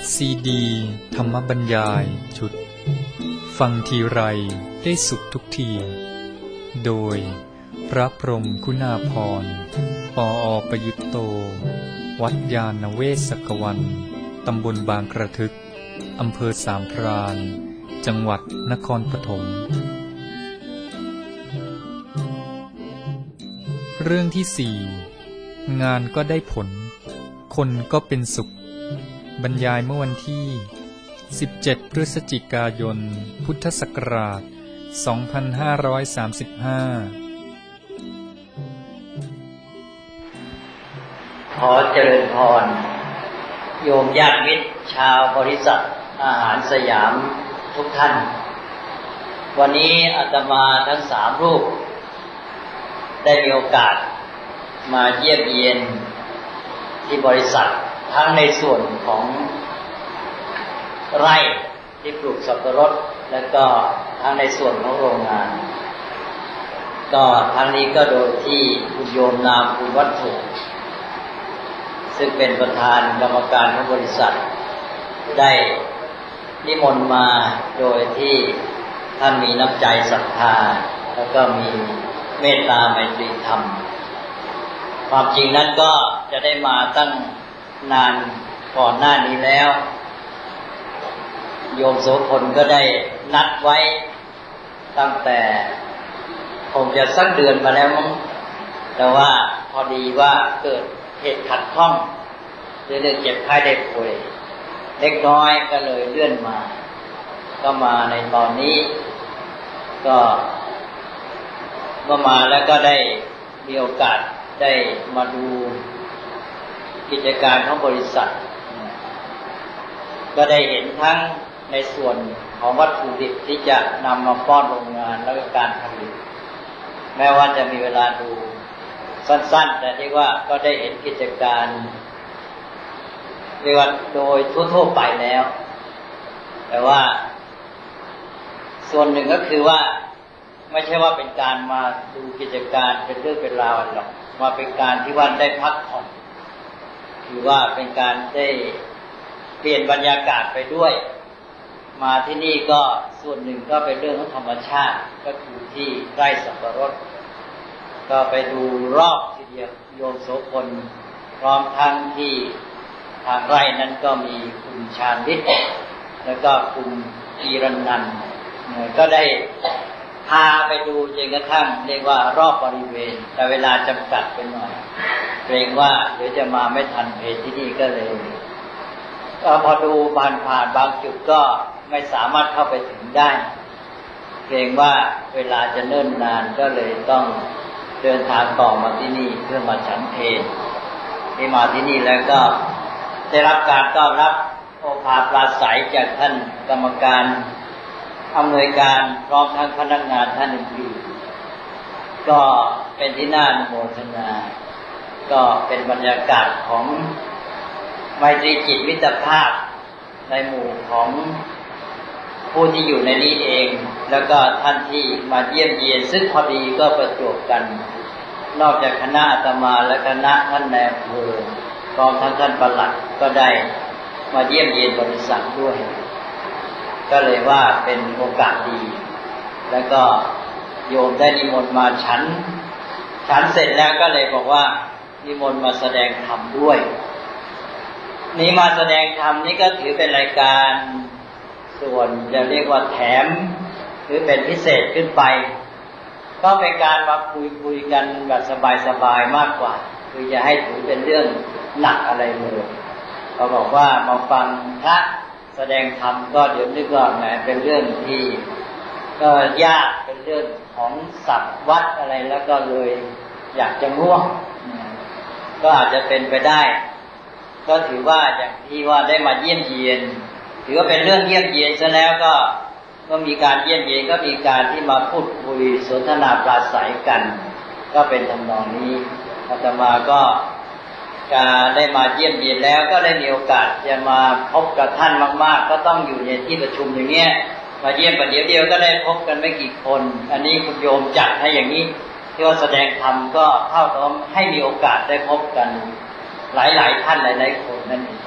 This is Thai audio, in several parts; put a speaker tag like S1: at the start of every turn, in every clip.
S1: ซีดีธรรมบรรยายชุดฟังทีไรได้สุขทุกทีโดยพระพรหมคุณาภรณ์ปอ.ประยุตโตวัดยาณเวศกวันตำบลบางกระทึกอำเภอสามพรานจังหวัดนครปฐมเรื่องที่ 4 งานก็ได้ผลคนก็เป็นสุขบรรยายเมื่อวันที่17 พฤศจิกายนพุทธศักราช 2535
S2: ขอเจริญพรโยมญาติมิตรชาวบริษัทอาหารสยามทุกท่านวันนี้อาตมาทั้ง3รูปได้มีโอกาสมาเยี่ยมเยียนที่บริษัททั้งในส่วนของไร่ที่ปลูกสับปะรดและก็ทั้งในส่วนของโรงงานก็ทั้งนี้ก็โดยที่คุณโยมนามคุณวัตถุซึ่งเป็นประธานกรรมการของบริษัทได้นิมนต์มาโดยที่ท่านมีน้ำใจศรัทธาแล้วก็มีเมตตาไมตรีธรรมความจริงนั้นก็จะได้มาตั้งนานก่อนหน้านี้แล้วโยมโสพลก็ได้นัดไว้ตั้งแต่คงจะสักเดือนมาแล้วมั้งแต่ว่าพอดีว่าเกิดเหตุขัดข้องเรื่องเจ็บไข้ได้ป่วยเล็กน้อยก็เลยเลื่อนมาก็มาในตอนนี้ก็มาแล้วก็ได้มีโอกาสได้มาดูกิจการของบริษัทก็ได้เห็นทั้งในส่วนของวัตถุดิบที่จะนำมาป้อนโรงงานและการผลิตแม้ว่าจะมีเวลาดูสั้นๆแต่ที่ว่าก็ได้เห็นกิจการเรียกว่าโดยทั่วๆไปแล้วแต่ว่าส่วนหนึ่งก็คือว่าไม่ใช่ว่าเป็นการมาดูกิจการเป็นเรื่องเป็นราวหรอกมาเป็นการที่ว่าได้พักผ่อนหรือว่าเป็นการได้เปลี่ยนบรรยากาศไปด้วยมาที่นี่ก็ส่วนหนึ่งก็เป็นเรื่องของธรรมชาติก็คือที่ไร่สับปะรดก็ไปดูรอบทีเดียวโยมโสพลพร้อมทั้งที่ทางไร่นั้นก็มีคุณชาญวิทย์แล้วก็คุณอีรันนันท์ก็ได้พาไปดูจนกระทั่งเรียกว่ารอบบริเวณแต่เวลาจำกัดไปหน่อยเกรงว่าเดี๋ยวจะมาไม่ทันเพจที่นี่ก็เลยพอดูผ่านบางจุดก็ไม่สามารถเข้าไปถึงได้เกรงว่าเวลาจะเนิ่นนานก็เลยต้องเดินทางต่อมาที่นี่เพื่อมาฉันเพลที่มาที่นี่แล้วก็ได้รับการต้อนรับโอภาสปราศัยจากท่านกรรมการอำนวยการพร้อมทั้งพนักงานท่านอื่นๆก็เป็นที่น่าอนุโมทนาก็เป็นบรรยากาศของไมตรีจิตมิตรภาพในหมู่ของผู้ที่อยู่ในนี้เองแล้วก็ท่านที่มาเยี่ยมเยียนซึ่งพอดีก็ประจวบกันนอกจากคณะอาตมาและคณะท่านนายอำเภอพร้อมทั้งท่านปลัดก็ได้มาเยี่ยมเยียนบริษัทด้วยก็เลยว่าเป็นโอกาสดีแล้วก็โยมได้นิมนต์มาฉันเสร็จแล้วก็เลยบอกว่านิมนต์มาแสดงธรรมด้วยนี้มาแสดงธรรมนี่ก็ถือเป็นรายการส่วนจะเรียกว่าแถมหรือเป็นพิเศษขึ้นไปก็เป็นการมาคุยกันแบบสบายๆมากกว่าคือจะให้ถือเป็นเรื่องหนักอะไรเลยเขาบอกว่ามาฟังพระแสดงธรรมก็เดี๋ยวนึกว่าแหมเป็นเรื่องที่ก็ยากเป็นเรื่องของศัพท์วัดอะไรแล้วก็เลยอยากจะง่วงก็อาจจะเป็นไปได้ก็ถือว่าอย่างที่ว่าได้มาเยี่ยมเยียนถือว่าเป็นเรื่องเยี่ยมเยียนซะแล้วก็มีการเยี่ยมเยียนก็มีการที่มาพูดคุยสนทนาปราศัยกันก็เป็นทำนองนี้อาตมาก็ได้มาเยี่ยมเยียนแล้วก็ได้มีโอกาสจะมาพบกับท่านมากๆก็ต้องอยู่ในที่ประชุมอย่างเงี้ยมาเยี่ยมประเดี๋ยวเดียวก็ได้พบกันไม่กี่คนอันนี้คุณโยมจัดให้อย่างนี้ที่ว่าแสดงธรรมก็เท่ากับให้มีโอกาสได้พบกันหลายๆท่านหลายๆคนนั่นเอง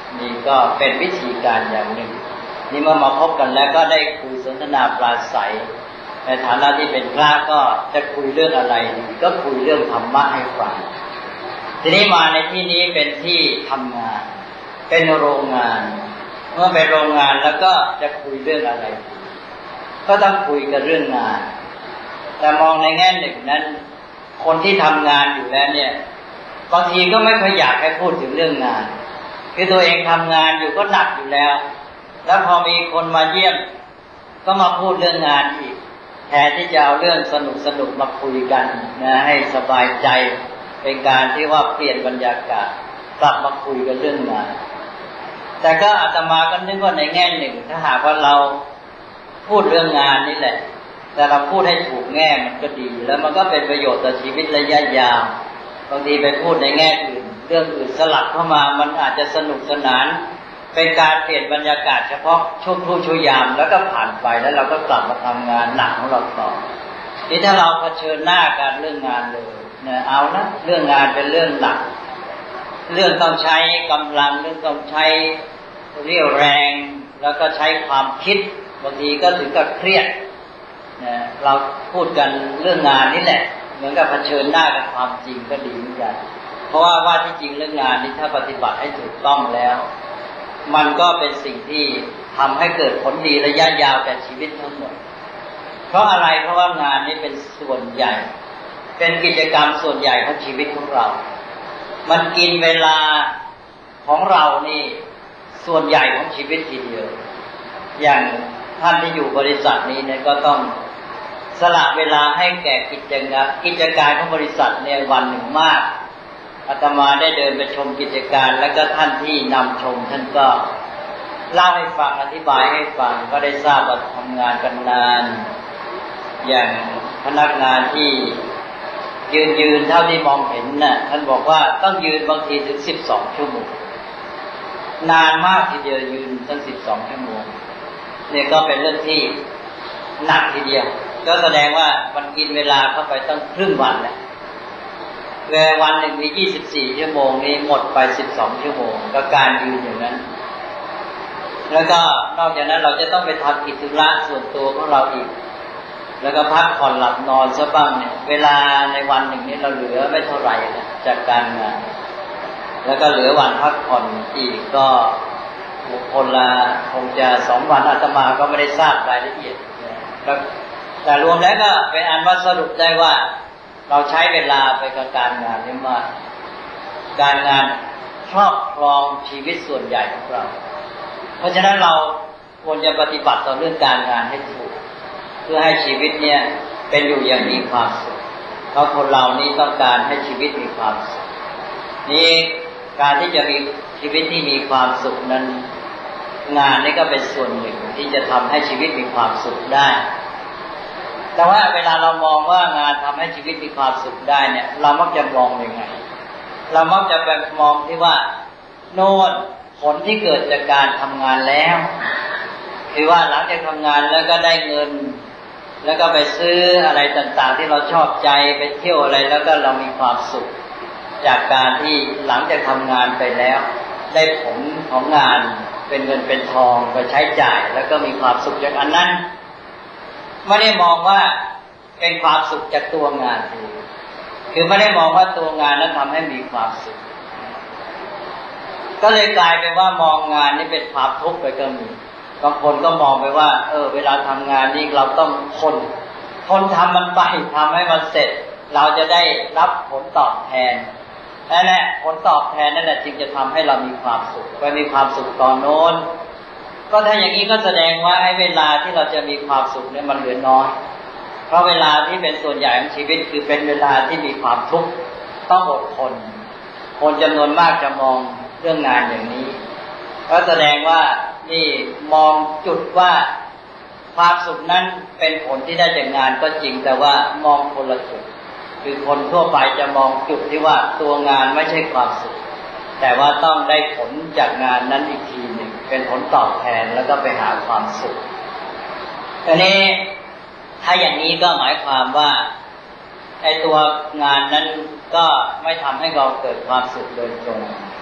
S2: นี่ก็เป็นวิธีการอย่างหนึ่งนี่เมื่อมาพบกันแล้วก็ได้คุยสนทนาปราศัยในฐานะที่เป็นพระก็จะคุยเรื่องอะไรก็คุยเรื่องธรรมะให้ฟังทีนี้มาในที่นี้เป็นที่ทำงานเป็นโรงงานเมื่อเป็นโรงงานแล้วก็จะคุยเรื่องอะไรก็ต้องคุยกันเรื่องงานแต่มองในแง่หนึ่งนั้นคนที่ทำงานอยู่แล้วเนี่ยบางทีก็ไม่ค่อยอยากให้พูดถึงเรื่องงานคือตัวเองทำงานอยู่ก็หนักอยู่แล้วแล้วพอมีคนมาเยี่ยมก็มาพูดเรื่องงานอีกแทนที่จะเอาเรื่องสนุกมาคุยกันนะให้สบายใจเป็นการที่ว่าเปลี่ยนบรรยากาศกลับมาคุยกันเรื่องงานแต่ก็อาตมาก็นึกว่าในแง่หนึ่งถ้าหากว่าเราพูดเรื่องงานนี่แหละแต่เราพูดให้ถูกแง่มันก็ดีแล้วมันก็เป็นประโยชน์ต่อชีวิตระยะยาวบางทีไปพูดในแง่อื่นเรื่องอื่นสลับเข้ามามันอาจจะสนุกสนานเป็นการเปลี่ยนบรรยากาศเฉพาะช่วงครู่ชั่วยามแล้วก็ผ่านไปแล้วเราก็กลับมาทำงานหนักของเราต่อนี่ถ้าเราเผชิญหน้ากันเรื่องงานเลยเนี่ยเอานะเรื่องงานเป็นเรื่องหนักเรื่องต้องใช้กำลังเรื่องต้องใช้เรี่ยวแรงแล้วก็ใช้ความคิดบางทีก็ถึงกับเครียดนะเราพูดกันเรื่องงานนี่แหละเหมือนกับเผชิญหน้ากับความจริงก็ดีเหมือนกันเพราะว่าที่จริงเรื่องงานนี้ถ้าปฏิบัติให้ถูกต้องแล้วมันก็เป็นสิ่งที่ทำให้เกิดผลดีระยะยาวแก่ชีวิตทั้งหมดเพราะอะไรเพราะว่างานนี้เป็นส่วนใหญ่เป็นกิจกรรมส่วนใหญ่ของชีวิตของเรามันกินเวลาของเรานี่ส่วนใหญ่ของชีวิตทีเดียวอย่างท่านที่อยู่บริษัทนี้เนี่ยก็ต้องสละเวลาให้แก่กิจการของบริษัทเนี่ยวันหนึ่งมากอาตมาได้เดินไปชมกิจการแล้วก็ท่านที่นำชมท่านก็เล่าให้ฟังอธิบายให้ฟังก็ได้ทราบว่าทำงานกันนานอย่างพนักงานที่ยืนเท่าที่มองเห็นน่ะท่านบอกว่าต้องยืนบางทีถึง12ชั่วโมงนานมากทีเดียวยืนตั้ง12ชั่วโมงเนี่ยก็เป็นเรื่องที่หนักทีเดียวก็แสดงว่ามันกินเวลาเข้าไปตั้งครึ่งวันแหละเวลาวันหนึ่งมี24ชั่วโมงนี้หมดไป12ชั่วโมงกับการยืนอย่างนั้นแล้วก็นอกจากนั้นเราจะต้องไปทำกิจธุระส่วนตัวของเราอีกแล้วก็พักผ่อนหลับนอนซะบ้างเนี่ยเวลาในวันหนึ่งนี้เราเหลือไม่เท่าไหร่นะจากการงานแล้วก็เหลือวันพักผ่อนอีกก็คนละคงจะ2วันอาตมาก็ไม่ได้ทราบรายละเอียดแต่รวมแล้วก็เป็นอันว่าสรุปได้ว่าเราใช้เวลาไปกับการงานนี่มากการงานครอบครองชีวิตส่วนใหญ่ของเราเพราะฉะนั้นเราควรจะปฏิบัติต่อเรื่องการงานให้ถูกเพื่อให้ชีวิตเนี่ยเป็นอยู่อย่างมีความสุขเพราะคนเรานี่ต้องการให้ชีวิตมีความสุขนี่การที่จะมีชีวิตที่มีความสุขนั้นงานนี่ก็เป็นส่วนหนึ่งที่จะทำให้ชีวิตมีความสุขได้แต่ว่าเวลาเรามองว่างานทำให้ชีวิตมีความสุขได้เนี่ยเรามักจะมองยังไงเรามักจะไปมองที่ว่าโน่นผลที่เกิดจากการทำงานแล้วคือว่าหลังจากทำงานแล้วก็ได้เงินแล้วก็ไปซื้ออะไรต่างๆที่เราชอบใจไปเที่ยวอะไรแล้วก็เรามีความสุขจากการที่หลังจากทำงานไปแล้วได้ผลของงานเป็นเงินเป็นทองไปใช้จ่ายแล้วก็มีความสุขจากอันนั้นไม่ได้มองว่าเป็นความสุขจากตัวงานคือไม่ได้มองว่าตัวงานนั้นทำให้มีความสุขก็เลยกลายเป็นว่ามองงานนี้เป็นความทุกข์ไปก็มีบางคนก็มองไปว่าเวลาทำงานนี่เราต้องทนทำมันไปทำให้มันเสร็จเราจะได้รับผลตอบแทนนั่นแหละผลตอบแทนนั่นแหละจึงจะทำให้เรามีความสุขไปมีความสุขตอนโน้นก็ถ้าอย่างนี้ก็แสดงว่าไอ้เวลาที่เราจะมีความสุขเนี่ยมันเหลือน้อยเพราะเวลาที่เป็นส่วนใหญ่ของชีวิตคือเป็นเวลาที่มีความทุกข์ต้องอดทนคนจำนวนมากจะมองเรื่องงานอย่างนี้ก็แสดงว่านี่มองจุดว่าความสุขนั้นเป็นผลที่ได้จากงานก็จริงแต่ว่ามองคนละจุดคือคนทั่วไปจะมองจุดที่ว่าตัวงานไม่ใช่ความสุขแต่ว่าต้องได้ผลจากงานนั้นอีกทีหนึ่งเป็นผลตอบแทนแล้วก็ไปหาความสุขทีนี้ถ้าอย่างนี้ก็หมายความว่าไอ้ตัวงานนั้นก็ไม่ทำให้เราเกิดความสุขโดยตรง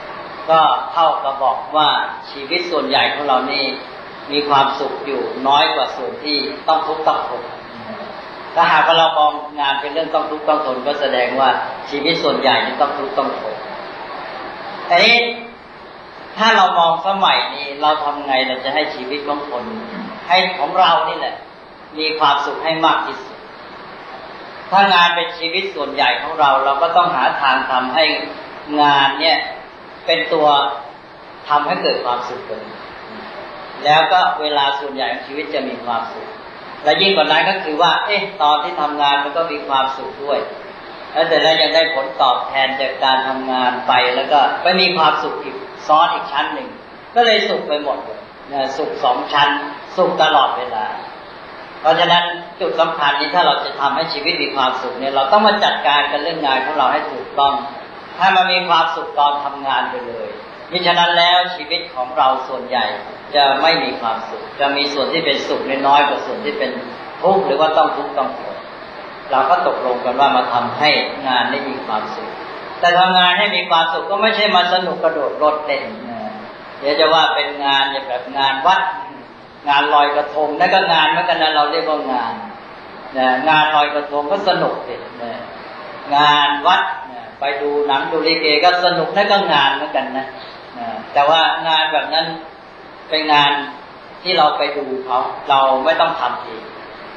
S2: ก็เท่ากับบอกว่าชีวิตส่วนใหญ่ของเรานี่มีความสุขอยู่น้อยกว่าส่วนที่ต้องทุกข์ต้องทนถ้าหากว่าเรามองงานเป็นเรื่องต้องทุกข์ต้องทนก็แสดงว่าชีวิตส่วนใหญ่นี่ต้องทุกข์ต้องทนแต่นี้ถ้าเรามองสมัยนี้เราทำไงเราจะให้ชีวิตของคนให้ของเรานี่แหละมีความสุขให้มากที่สุดถ้างานเป็นชีวิตส่วนใหญ่ของเราเราก็ต้องหาทางทำให้งานเนี่ยเป็นตัวทำให้เกิดความสุขขึ้นแล้วก็เวลาส่วนใหญ่ของชีวิตจะมีความสุขและยิ่งกว่านั้นก็คือว่าตอนที่ทำงานมันก็มีความสุขด้วยแล้วแต่แล้วยังได้ผลตอบแทนจากการทำงานไปแล้วก็ไปมีความสุขอีกซ้อนอีกชั้นหนึ่งก็เลยสุขไปหมดเลยสุข2 ชั้นสุขตลอดเวลาเพราะฉะนั้นจุดสำคัญนี้ถ้าเราจะทำให้ชีวิตมีความสุขเนี่ยเราต้องมาจัดการกับเรื่องงานของเราให้ถูกต้องให้มันมีความสุขตอนทำงานไปเลยมิฉะนั้นแล้วชีวิตของเราส่วนใหญ่จะไม่มีความสุขจะมีส่วนที่เป็นสุขน้อยกว่าส่วนที่เป็นทุกข์หรือว่าต้องทุกข์ต้องทนเราก็ตกลงกันว่ามาทำให้งานได้มีความสุขแต่ทำงานให้มีความสุขก็ไม่ใช่มาสนุกกระโดดโลดเต้นเดี๋ยวจะว่าเป็นงานแบบงานวัดงานลอยกระทงนั่นก็งานเหมือนกันนะเราเรียกว่างานงานลอยกระทงก็สนุกดิงานวัดไปดูหนังดูลิเกก็สนุกนั่นก็งานเหมือนกันนะแต่ว่างานแบบนั้นเป็นงานที่เราไปดูเขาเราไม่ต้องทำเอง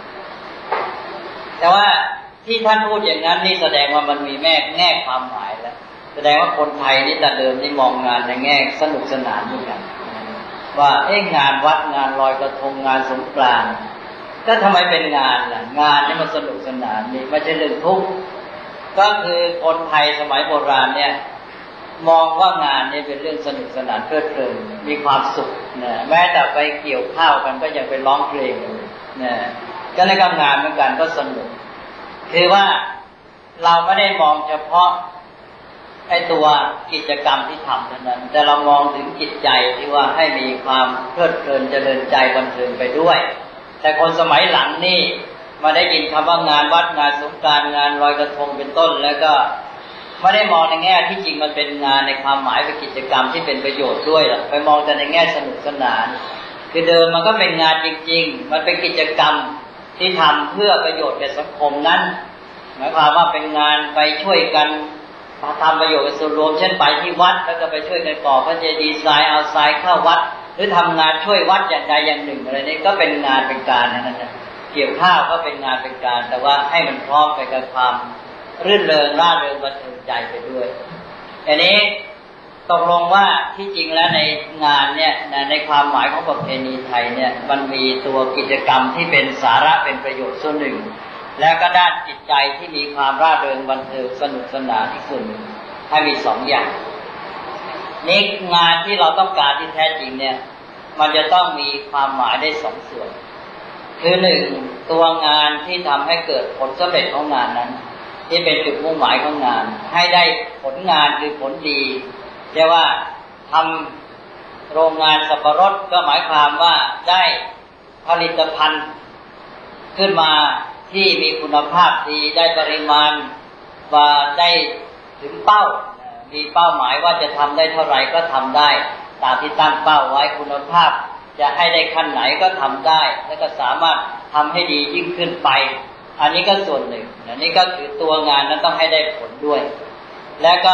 S2: แต่ว่าที่ท่านพูดอย่างนั้นนี่แสดงว่ามันมีแง่ความหมายแล้วแสดงว่าคนไทยนี่แต่เดิมนี่มองงานในแง่สนุกสนานเหมือนกันว่างานวัดงานลอยกระทงงานสงกรานต์ก็ทำไมเป็นงานล่ะงานนี่มันสนุกสนานนี่ไม่ใช่เรื่องทุกข์ก็คือคนไทยสมัยโบราณเนี่ยมองว่างานนี่เป็นเรื่องสนุกสนานเพลิดเพลินมีความสุขนะแม้แต่ไปเกี่ยวข้าวกันก็ยังไปร้องเพลงนะก็เลยทำงานเหมือนกันก็สนุกคือว่าเราไม่ได้มองเฉพาะไอ้ตัวกิจกรรมที่ทำเท่านั้นแต่เรามองถึงจิตใจที่ว่าให้มีความเพลิดเพลินเจริญใจบันเทิงไปด้วยแต่คนสมัยหลังนี่มาได้ยินคำว่างานวัดงานสงกรานต์งานลอยกระทงเป็นต้นแล้วก็ไม่ได้มองในแง่ที่จริงมันเป็นงานในความหมายเป็นกิจกรรมที่เป็นประโยชน์ด้วยหรอกไปมองแต่ในแง่สนุกสนานคือเดิมมันก็เป็นงานจริงๆมันเป็นกิจกรรมที่ทำเพื่อประโยชน์แก่สังคมนั้นหมายความว่าเป็นงานไปช่วยกันทำประโยชน์กับส่วนรวมเช่นไปที่วัดแล้วก็ไปช่วยกันก่อพระเจดีย์ทรายเอาทรายเข้าวัดหรือทำงานช่วยวัดอย่างใดอย่างหนึ่งอะไรนี้ก็เป็นงานเป็นการนั่นนะเกี่ยวข้าวก็เป็นงานเป็นการแต่ว่าให้มันพร้อมไปกับความรื่นเริงร่าเริงบันเทิงใจไปด้วยอันนี้ตกลงว่าที่จริงแล้วในงานเนี่ยในความหมายของประเพณีไทยเนี่ยมันมีตัวกิจกรรมที่เป็นสาระเป็นประโยชน์ส่วนหนึ่งแล้วก็ด้านจิตใจที่มีความร่าเริงบันเทิงสนุกสนานอีกส่วนหนึ่งให้มี2 อย่างนี่งานที่เราต้องการที่แท้จริงเนี่ยมันจะต้องมีความหมายได้2 ส่วนคือ1ตัวงานที่ทำให้เกิดผลสำเร็จของงานนั้นที่เป็นจุดมุ่งหมายของงานให้ได้ผลงานคือผลดีเรียกว่าทำโรงงานสับปะรดก็หมายความว่าได้ผลิตภัณฑ์ขึ้นมาที่มีคุณภาพดีได้ปริมาณว่าได้ถึงเป้ามีเป้าหมายว่าจะทำได้เท่าไหร่ก็ทำได้ตามที่ตั้งเป้าไว้คุณภาพจะให้ได้ขั้นไหนก็ทำได้แล้วก็สามารถทำให้ดียิ่งขึ้นไปอันนี้ก็ส่วนหนึ่งอันนี้ก็คือตัวงานนั้นต้องให้ได้ผลด้วยแล้วก็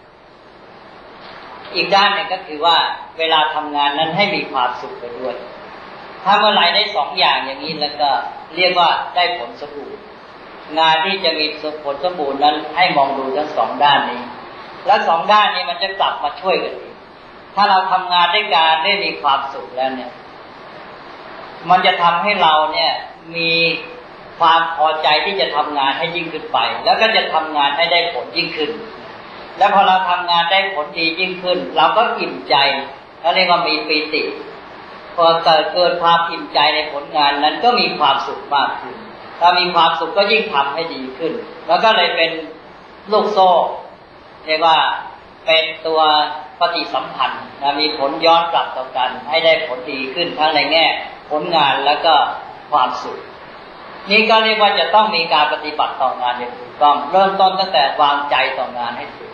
S2: อีกด้านหนึ่งก็คือว่าเวลาทำงานนั้นให้มีความสุขไปด้วยถ้าเมื่อไหร่ได้2 อย่างอย่างนี้แล้วก็เรียกว่าได้ผลสมบูรณ์งานที่จะมีผลสมบูรณ์นั้นให้มองดูทั้ง2 ด้านนี้และ2 ด้านนี้มันจะกลับมาช่วยกันอีกถ้าเราทำงานด้วยการได้มีความสุขแล้วเนี่ยมันจะทำให้เราเนี่ยมีความพอใจที่จะทำงานให้ยิ่งขึ้นไปแล้วก็จะทำงานให้ได้ผลยิ่งขึ้นแล้วพอเราทำงานได้ผลดียิ่งขึ้นเราก็อิ่มใจเขาเรียกว่ามีปีติพอเกิดความอิ่มใจในผลงานนั้นก็มีความสุขมากขึ้นถ้ามีความสุขก็ยิ่งทำให้ดีขึ้นแล้วก็เลยเป็นลูกโซ่เรียกว่าเป็นตัวปฏิสัมพันธ์มีผลย้อนกลับต่อกันให้ได้ผลดีขึ้นทั้งในแง่ผลงานแล้วก็ความสุขนี่ก็เรียกว่าจะต้องมีการปฏิบัติต่องานอย่างถูกต้องเริ่มต้นตั้งแต่วางใจต่องานให้ถูก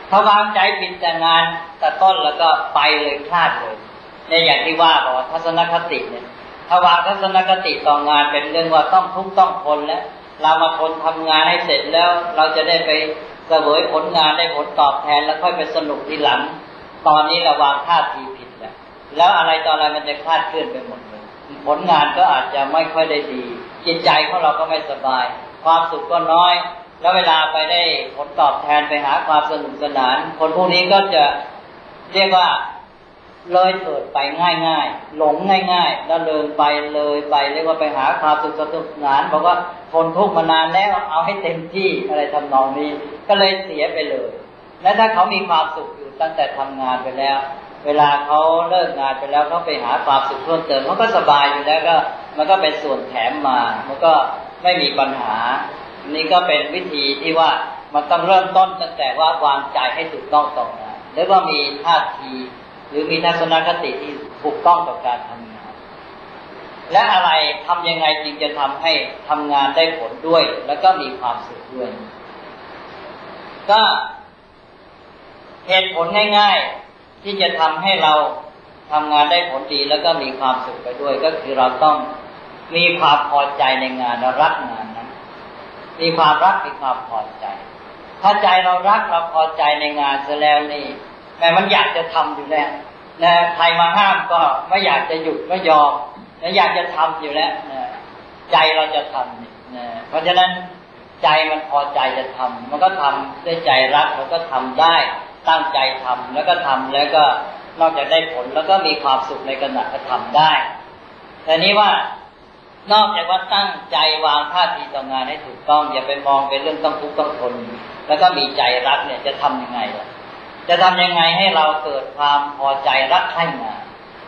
S2: ถ้าวางใจผิดแต่งานแต่ต้นแล้วก็ไปเลยพลาดเลยเนี่ยอย่างที่ว่าบอกว่าทัศนคติเนี่ยถ้าวางทัศนคติต่องานเป็นเรื่องว่าต้องทุกข์ต้องทนแล้วเรามาทนทำงานให้เสร็จแล้วเราจะได้ไปเสวยผลงานได้ผลตอบแทนแล้วค่อยไปสนุกทีหลังตอนนี้เราวางท่าทีผิดแล้วอะไรต่ออะไรมันจะคลาดเคลื่อนไปหมดเลยผลงานก็อาจจะไม่ค่อยได้ดีจิตใจของเราก็ไม่สบายความสุขก็น้อยแล้วเวลาไปได้ผลตอบแทนไปหาความสนุกสนานคนพวกนี้ก็จะเรียกว่าเลยเถิดไปง่ายๆหลงง่ายๆแล้วเลยไปเรียกว่าไปหาความสุขสนุกสนานบอกว่าทนทุกข์มานานแล้วเอาให้เต็มที่อะไรทำนองนี้ก็เลยเสียไปเลยและถ้าเขามีความสุขอยู่ตั้งแต่ทำงานไปแล้วเวลาเขาเลิกงานไปแล้วเขาไปหาความสุขเพิ่มเติมเขาก็สบายอยู่แล้วก็มันก็เป็นส่วนแถมมามันก็ไม่มีปัญหานี่ก็เป็นวิธีที่ว่ามันต้องเริ่มต้นตั้งแต่ว่าวางใจให้ถูกต้องต่องานหรือว่ามีท่าทีหรือมีทัศนคติที่ถูกต้องต่อการทำงานและอะไรทำยังไงจึงจะทำให้ทำงานได้ผลด้วยแล้วก็มีความสุขด้วยก็เหตุผลง่ายๆที่จะทำให้เราทำงานได้ผลดีแล้วก็มีความสุขไปด้วยก็คือเราต้องมีความพอใจในงานและรักงานนั้นมีความรักมีความพอใจถ้าใจเรารักเราพอใจในงานเสียแล้วนี่แม้มันอยากจะทำอยู่แล้วนะใครมาห้ามก็ไม่อยากจะหยุดไม่ยอมนะอยากจะทำอยู่แล้วนะใจเราจะทำนะเพราะฉะนั้นใจมันพอใจจะทำมันก็ทำด้วยใจรักมันก็ทำได้ตั้งใจทำแล้วก็ทำแล้วก็นอกจากได้ผลแล้วก็มีความสุขในขณะที่ทำได้แต่นี้ว่านอกจากว่าตั้งใจวางท่าทีต่องานให้ถูกต้องอย่าไปมองเป็นเรื่องต้องทุกข์ต้องทนแล้วก็มีใจรักเนี่ยจะทำยังไงล่ะจะทำยังไงให้เราเกิดความพอใจรักใคร่งาน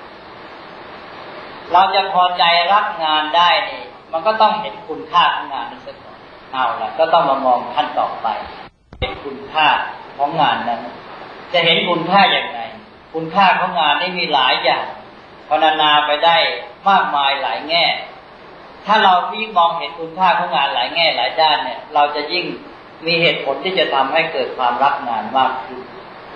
S2: เราจะพอใจรักงานได้นี่มันก็ต้องเห็นคุณค่าของงานนั้นสักก่อนเอาล่ะก็ต้องมามองขั้นต่อไปเห็นคุณค่าของงานนั้นจะเห็นคุณค่าอย่างไรคุณค่าของงานนี่มีหลายอย่างพรรณนาไปได้มากมายหลายแง่ถ้าเรายิ่งมองเห็นคุณค่าของงานหลายแง่หลายด้านเนี่ยเราจะยิ่งมีเหตุผลที่จะทำให้เกิดความรักงานมากขึ้น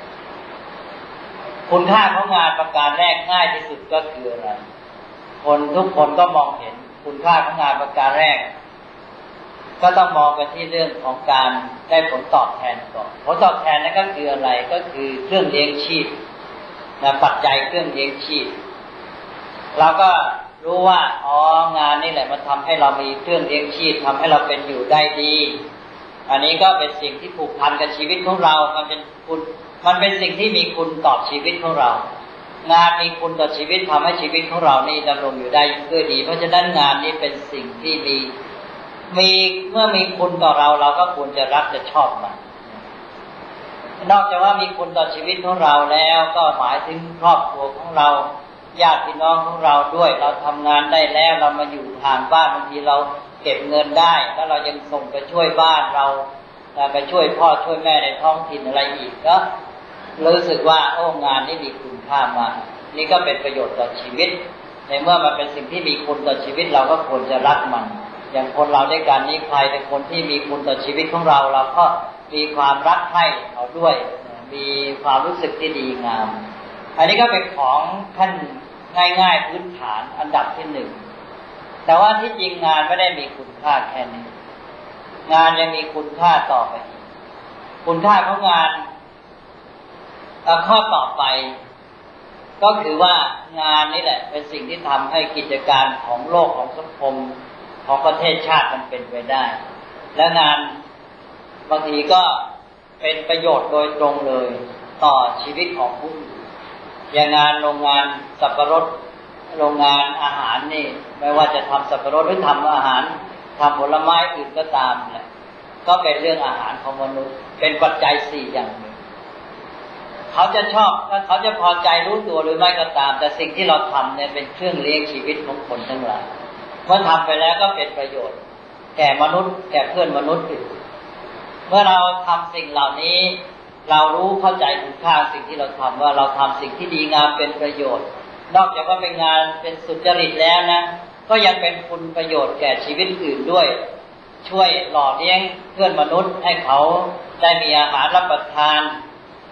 S2: คุณค่าของงานประการแรกง่ายที่สุดก็คืออะไรคนทุกคนก็มองเห็นคุณค่าของงานประการแรกก็ต้องมองกันที่เรื่องของการได้ผลตอบแทนก่อนผลตอบแทนนั่นก็คืออะไรก็คือเครื่องเลี้ยงชีพปัจจัยเครื่องเลี้ยงชีพเราก็รู้ว่างานนี่แหละมันทำให้เรามีเครื่องเลี้ยงชีพทำให้เราเป็นอยู่ได้ดีอันนี้ก็เป็นสิ่งที่ผูกพันกับชีวิตของเรามันเป็นสิ่งที่มีคุณต่อชีวิตของเรางานมีคุณต่อชีวิตทำให้ชีวิตของเรานี่ดำรงอยู่ได้ด้วยดีเพราะฉะนั้นงานนี้เป็นสิ่งที่มีเมื่อมีคุณต่อเราเราก็ควรจะรักจะชอบมันนอกจากว่ามีคุณต่อชีวิตของเราแล้วก็หมายถึงครอบครัวของเราญาติพี่น้องของเราด้วยเราทำงานได้แล้วเรามาอยู่ทางบ้านบางทีเราเก็บเงินได้แล้วเรายังส่งไปช่วยบ้านเราไปช่วยพ่อช่วยแม่ในท้องถิ่นอะไรอีกก็รู้สึกว่างานนี้มีคุณค่ามากนี่ก็เป็นประโยชน์ต่อชีวิตในเมื่อมันเป็นสิ่งที่มีคุณต่อชีวิตเราก็ควรจะรักมันอย่างคนเราด้วยกันนี้ใครเป็นคนที่มีคุณต่อชีวิตของเราเราก็มีความรักใคร่เขาด้วยมีความรู้สึกที่ดีงามอันนี้ก็เป็นของขั้นง่ายๆพื้นฐานอันดับที่หนึ่งแต่ว่าที่จริงงานไม่ได้มีคุณค่าแค่นี้งานยังมีคุณค่าต่อไปอีกคุณค่าของงานข้อต่อไปก็คือว่างานนี่แหละเป็นสิ่งที่ทำให้กิจการของโลกของสังคมของประเทศชาติมันเป็นไปได้และงานบางทีก็เป็นประโยชน์โดยตรงเลยต่อชีวิตของผู้อื่นอย่างงานโรงงานสับปะรดโรงงานอาหารนี่ไม่ว่าจะทำสับปะรดหรือทำอาหารทำผลไม้อื่นก็ตามแหละก็เป็นเรื่องอาหารของมนุษย์เป็นปัจจัย4อย่างหนึ่งเขาจะชอบเขาจะพอใจรู้ตัวหรือไม่ก็ตามแต่สิ่งที่เราทำเนี่ยเป็นเครื่องเลี้ยงชีวิตของคนทั้งหลายเมื่อทำไปแล้วก็เป็นประโยชน์แก่มนุษย์แก่เพื่อนมนุษย์อื่นเมื่อเราทำสิ่งเหล่านี้เรารู้เข้าใจคุณค่าสิ่งที่เราทำว่าเราทำสิ่งที่ดีงามเป็นประโยชน์นอกจากว่าเป็นงานเป็นสุจริตแล้วนะก็ยังเป็นคุณประโยชน์แก่ชีวิตอื่นด้วยช่วยหล่อเลี้ยงเพื่อนมนุษย์ให้เขาได้มีอาหารรับประทาน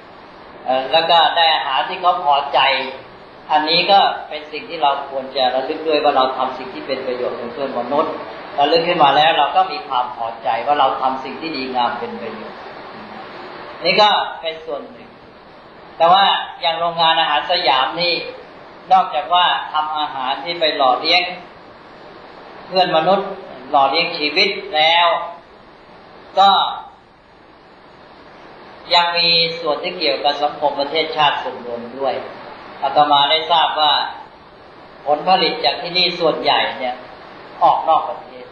S2: แล้วก็ได้อาหารที่เขาพอใจอันนี้ก็เป็นสิ่งที่เราควรจะระลึกด้วยว่าเราทำสิ่งที่เป็นประโยชน์กับเพื่อนมนุษย์ระลึกขึ้นมาแล้วเราก็มีความพอใจว่าเราทำสิ่งที่ดีงามเป็นประโยชน์นี่ก็เป็นส่วนหนึ่งแต่ว่าอย่างโรงงานอาหารสยามนี่นอกจากว่าทำอาหารที่ไปหล่อเลี้ยงเพื่อนมนุษย์หล่อเลี้ยงชีวิตแล้วก็ยังมีส่วนที่เกี่ยวกับสังคมประเทศชาติส่วนรวมด้วยอาตมาได้ทราบว่าผลผลิตจากที่นี่ส่วนใหญ่เนี่ยออกนอกประเทศ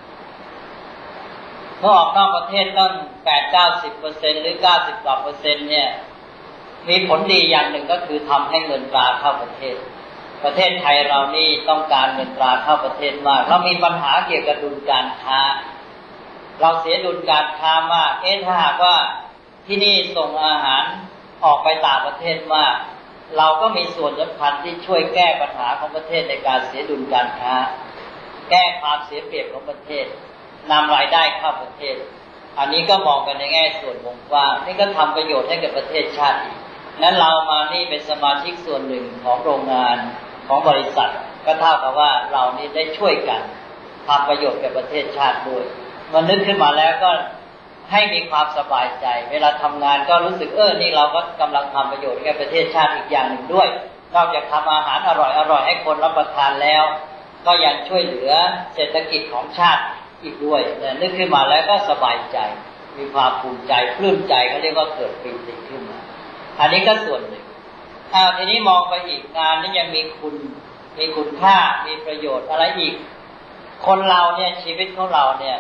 S2: เมื่อออกนอกประเทศตั้ง 8-90% หรือ 90 กว่า%เนี่ยมีผลดีอย่างหนึ่งก็คือทำให้เงินตราเข้าประเทศประเทศไทยเรานี่ต้องการเงินตราเข้าประเทศมากเรามีปัญหาเกี่ยวกับดุลการค้าเราเสียดุลการค้ามากถ้าหากว่าที่นี่ส่งอาหารออกไปต่างประเทศมากเราก็มีส่วนสำคัญที่ช่วยแก้ปัญหาของประเทศในการเสียดุลการค้าแก้ความเสียเปรียบของประเทศนำรายได้เข้าประเทศอันนี้ก็มองกันในแง่ส่วนวงกว้างนี่ก็ทำประโยชน์ให้กับประเทศชาติอีกนั้นเรามานี่เป็นสมาชิกส่วนหนึ่งของโรงงานของบริษัทก็เท่ากับว่าเรานี่ได้ช่วยกันทำประโยชน์กับประเทศชาติด้วยมันนึกขึ้นมาแล้วก็ให้มีความสบายใจเวลาทำงานก็รู้สึกนี่เราก็กำลังทำประโยชน์ให้กับประเทศชาติอีกอย่างหนึ่งด้วยนอกจากทำอาหารอร่อยให้คนรับประทานแล้วก็ยังช่วยเหลือเศรษฐกิจของชาติอีกด้วยนึกขึ้นมาแล้วก็สบายใจมีความภูมิใจปลื้มใจเขาเรียกว่าเกิดปีติขึ้นมาอันนี้ก็ส่วนหนึ่งทีนี้มองไปอีกงานนี้ยังมีคุณค่ามีประโยชน์อะไรอีกคนเราเนี่ยชีวิตของเราเนี่ย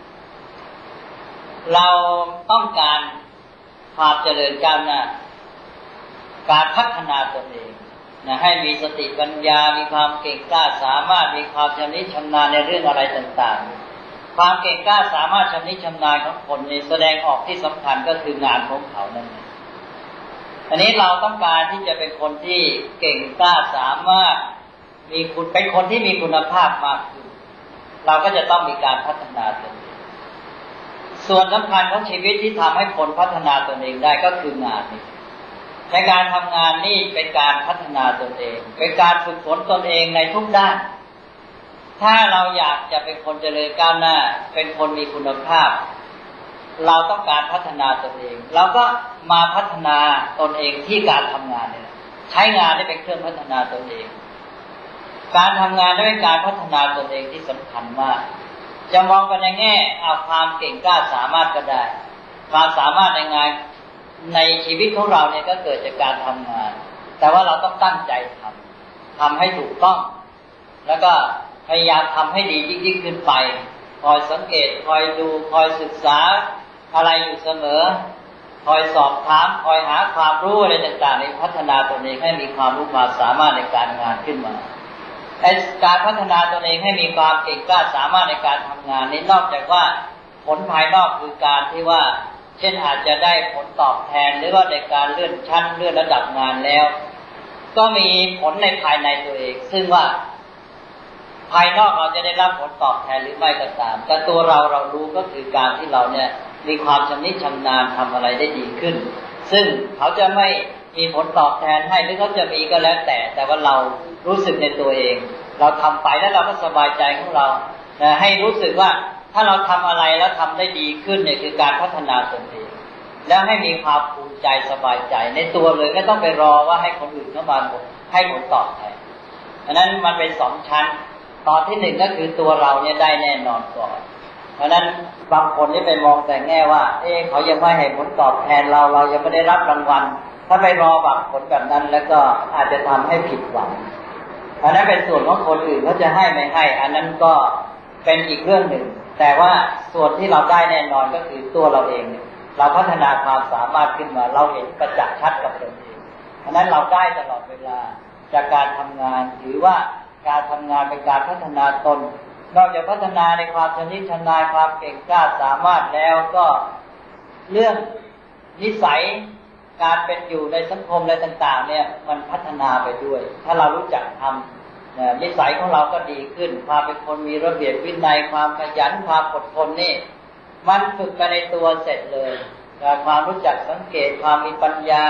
S2: เราต้องการความเจริญก้าวหน้าการพัฒนาตนเองให้มีสติปัญญามีความเก่งกล้าสามารถมีความชำนิชำนาญในเรื่องอะไรต่างๆความเก่งกล้าสามารถชำนิชำนาญของคนนี้แสดงออกที่สำคัญก็คืองานของเขานั่นเองอันนี้เราต้องการที่จะเป็นคนที่เก่งกล้าสามารถเป็นคนที่มีคุณภาพมากขึ้นเราก็จะต้องมีการพัฒนาตนเองส่วนสำคัญของชีวิตที่ทำให้คนพัฒนาตนเองได้ก็คืองานนี่ในการทำงานนี่เป็นการพัฒนาตนเองเป็นการฝึกฝนตนเองในทุกด้านถ้าเราอยากจะเป็นคนเจริญก้าวหน้าเป็นคนมีคุณภาพเราต้องการพัฒนาตนเองเราก็มาพัฒนาตนเองที่การทำงานนี่แหละใช้งานได้เป็นเครื่องพัฒนาตนเองการทำงานได้เป็นการพัฒนาตนเองที่สำคัญมากจะมองกันในแง่เอาความเก่งกล้าสามารถก็ได้ความสามารถในงานในชีวิตของเราเนี่ยก็เกิดจากการทำงานแต่ว่าเราต้องตั้งใจทำให้ถูกต้องแล้วก็พยายามทำให้ดียิ่งขึ้นไปคอยสังเกตคอยดูคอยศึกษาอะไรอยู่เสมอคอยสอบถามคอยหาความรู้อะไรต่างๆในพัฒนาตนเองให้มีความรู้ความสามารถในการงานขึ้นมาการพัฒนาตนเองให้มีความเก่งกล้าสามารถในการทำงานนี้นอกจากว่าผลภายนอกคือการที่ว่าเช่นอาจจะได้ผลตอบแทนหรือว่าในการเลื่อนชั้นเลื่อนระดับงานแล้วก็มีผลในภายในตัวเองซึ่งว่าภายนอกเราจะได้รับผลตอบแทนหรือไม่ก็ตามแต่ตัวเรารู้ก็คือการที่เราเนี่ยมีความชำนิชำนาญทำอะไรได้ดีขึ้นซึ่งเขาจะไม่มีผลตอบแทนให้หรือเขาจะมีก็แล้วแต่ว่าเรารู้สึกในตัวเองเราทำไปแล้วเราก็สบายใจของเราให้รู้สึกว่าถ้าเราทำอะไรแล้วทำได้ดีขึ้นเนี่ยคือการพัฒนาตนเองแล้วให้มีความภูมิใจสบายใจในตัวเลยไม่ต้องไปรอว่าให้คนอื่นเข้ามาให้ผลตอบแทนอันนั้นมันเป็นสองชั้นตอนที่หนึ่งก็คือตัวเราเนี่ยได้แน่นอนก่อนเพราะนั้นบางคนนี่ไปมองแต่แง่ว่าเขายังไม่ให้ผลตอบแทนเรายังไม่ได้รับรางวัลถ้าไปรอหวังผลแบบนั้นแล้วก็อาจจะทำให้ผิดหวังอันนั้นเป็นส่วนของคนอื่นเขาจะให้ไม่ให้อันนั้นก็เป็นอีกเรื่องหนึ่งแต่ว่าส่วนที่เราได้แน่นอนก็คือตัวเราเองเนี่ยเราพัฒนาความสามารถขึ้นมาเราเห็นประจักษ์ชัดกับตนเองเพราะนั้นเราได้ตลอดเวลาจากการทำงานถือว่าการทำงานเป็นการพัฒนาตนนอกจากพัฒนาในความชำนิชำนาญความเก่งกล้าสามารถแล้วก็เรื่องนิสัยการเป็นอยู่ในสังคมอะไรต่างๆเนี่ยมันพัฒนาไปด้วยถ้าเรารู้จักทำนิสัยของเราก็ดีขึ้นความเป็นคนมีระเบียบวินัยความขยันความอดทนนี่มันฝึกไปในตัวเสร็จเลยความรู้จักสังเกตความมีปัญญา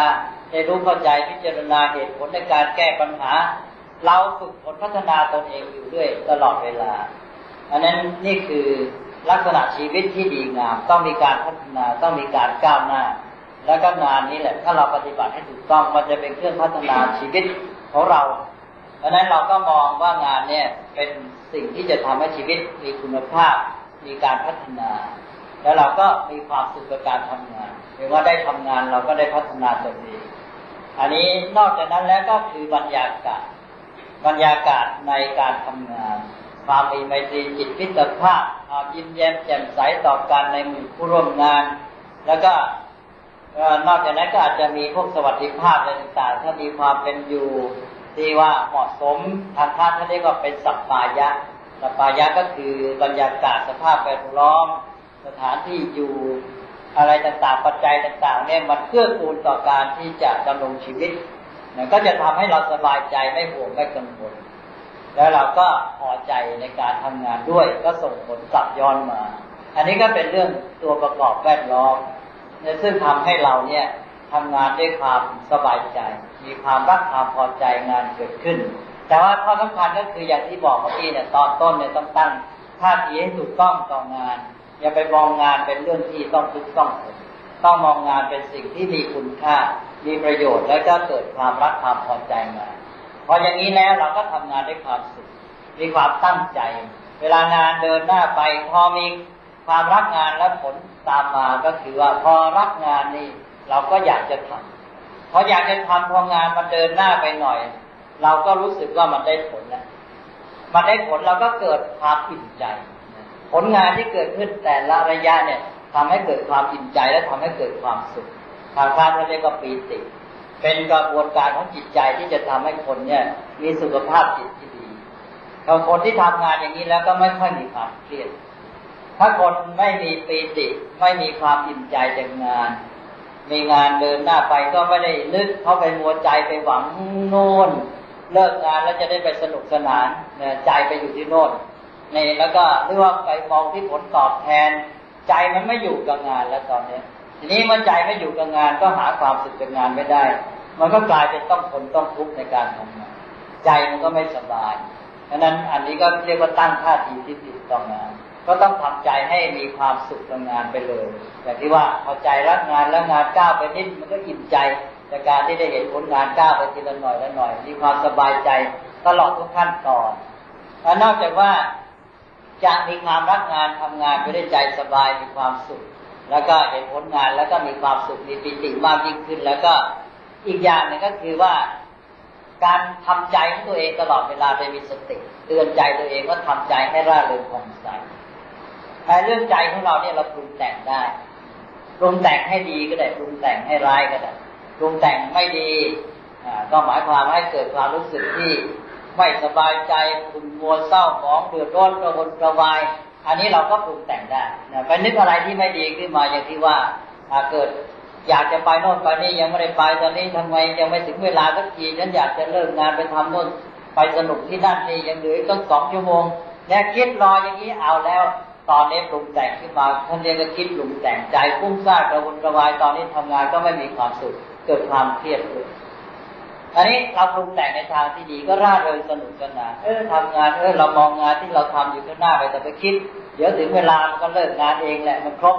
S2: ได้รู้เข้าใจพิจารณาเหตุผลในการแก้ปัญหาเราฝึกฝนพัฒนาตนเองอยู่ด้วยตลอดเวลาอันนั้นนี่คือลักษณะชีวิตที่ดีงามต้องมีการพัฒนาต้องมีการก้าวหน้าแล้วก็งานนี้แหละถ้าเราปฏิบัติให้ถูกต้องมันจะเป็นเครื่องพัฒนาชีวิตของเราเพราะนั้นเราก็มองว่างานเนี่ยเป็นสิ่งที่จะทำให้ชีวิตมีคุณภาพมีการพัฒนาแล้วเราก็มีความสุขกับการทำงานหรือว่าได้ทำงานเราก็ได้พัฒนาตัวเองอันนี้นอกจากนั้นแล้วก็คือบรรยากาศในการทำงานความมีไมตรีจิตพิตรภาพความยิ้มแย้มแจ่มใสต่อกันในหมู่ผู้ร่วมงานแล้วก็นอกจากนั้นก็อาจจะมีพวกสวัสดิภาพอะไรต่างๆถ้ามีความเป็นอยู่ที่ว่าเหมาะสมทางท่านเรียกว่าเป็นสัปปายะก็คือบรรยากาศสภาพแวดล้อมสถานที่อยู่อะไรต่างๆปัจจัยต่างๆเนี่ยมันเกื้อกูลต่อการที่จะดำรงชีวิตก็จะทำให้เราสบายใจไม่ห่วงไม่กังวลแล้วเราก็พอใจในการทำงานด้วยก็ส่งผลกลับย้อนมาอันนี้ก็เป็นเรื่องตัวประกอบแวดล้อมซึ่งทำให้เราเนี่ยทำงานด้วยความสบายใจมีความรักความพอใจงานเกิดขึ้นแต่ว่าข้อสำคัญก็คืออย่างที่บอกเมื่อกี้เนี่ยตอนต้นเนี่ยต้องตั้งท่าทีให้ถูกต้องต่องานอย่าไปมองงานเป็นเรื่องที่ต้องทุกข์ต้องมองงานเป็นสิ่งที่มีคุณค่ามีประโยชน์แล้วก็เกิดความรักความพอใจมาพออย่างนี้แล้วเราก็ทำงานด้วยความสุขมีความตั้งใจเวลางานเดินหน้าไปพอมีความรักงานแล้วผลตามมาก็คือว่าพอรักงานนี่เราก็อยากจะทำพออยากจะทำพองานมันเดินหน้าไปหน่อยเราก็รู้สึกว่ามันได้ผลแล้วมันได้ผลเราก็เกิดความอิ่มใจผลงานที่เกิดขึ้นแต่ละระยะเนี่ยทำให้เกิดความอิ่มใจและทำให้เกิดความสุขทางการเรียกว่าปีติเป็นกระบวนการของจิตใจที่จะทำให้คนเนี่ยมีสุขภาพจิตที่ดีคนที่ทำงานอย่างนี้แล้วก็ไม่ค่อยมีความเครียดถ้าคนไม่มีปีติไม่มีความอิ่มใจจากงานมีงานเดินหน้าไปก็ไม่ได้นึกเข้าไปมัวใจไปหวังโน่นเลิกงานแล้วจะได้ไปสนุกสนานใจไปอยู่ที่โน่นนี่แล้วก็หรือว่าไปมองที่ผลตอบแทนใจมันไม่อยู่กับงานแล้วตอนนี้ทีนี้เมื่อใจไม่อยู่กับงานก็หาความสุขจากงานไม่ได้มันก็กลายเป็นต้องทนต้องทุกข์ในการทำงานใจมันก็ไม่สบายฉะนั้นอันนี้ก็เรียกว่าตั้งท่าทีที่ติดต่องานก็ต้องทำใจให้มีความสุขกับงานไปเลยอย่างที่ว่าพอใจรักงานแล้วงานก้าวไปนิดมันก็อิ่มใจจากการที่ได้เห็นผลงานก้าวไปทีละหน่อยละหน่อยมีความสบายใจตลอดทุกขั้นตอนและนอกจากว่าจะมีความรักงานทำงานไปด้วยใจสบายมีความสุขแล้วก็เห็นผลงานแล้วก็มีความสุขมีปิติมากยิ่งขึ้นแล้วก็อีกอย่างหนึ่งก็คือว่าการทำใจของตัวเองตลอดเวลาไปมีสติเตือนใจตัวเองว่าทำใจให้ร่าเริงผ่องใสแต่เรื่องใจของเราเนี่ยเราปรุงแต่งได้ปรุงแต่งให้ดีก็ได้ปรุงแต่งให้ร้ายก็ได้ปรุงแต่งไม่ดีก็หมายความให้เกิดความรู้สึกที่ไม่สบายใจขุ่นมัวเศร้าหมองเดือดร้อนกระวนกระวายอันนี้เราก็ปรุงแต่งได้ไปนึกอะไรที่ไม่ดีขึ้นมาอย่างที่ว่าเกิดอยากจะไปโน่นไปนี่ยังไม่ได้ไปตอนนี้ทำไมยังไม่ถึงเวลาสักทีฉันอยากจะเลิกงานไปทำโน่นไปสนุกที่นั่นนี่ยังเหลืออีกตั้ง2 ชั่วโมงเนี่ยคิดรออย่างนี้เอาแล้วตอนนี้ปรุงแต่งขึ้นมาท่านเรียกว่าคิดปรุงแต่งใจฟุ้งซ่านกระวนกระวายตอนนี้ทำงานก็ไม่มีความสุขเกิดความเครียดเลยอันนี้เราปรุงแต่งในทางที่ดีก็ร่าเริงสนุกสนานทำงานเรามองงานที่เราทำอยู่ข้างหน้าไปแต่ไปคิดเดี๋ยวถึงเวลามันก็เลิกงานเองแหละมันครบ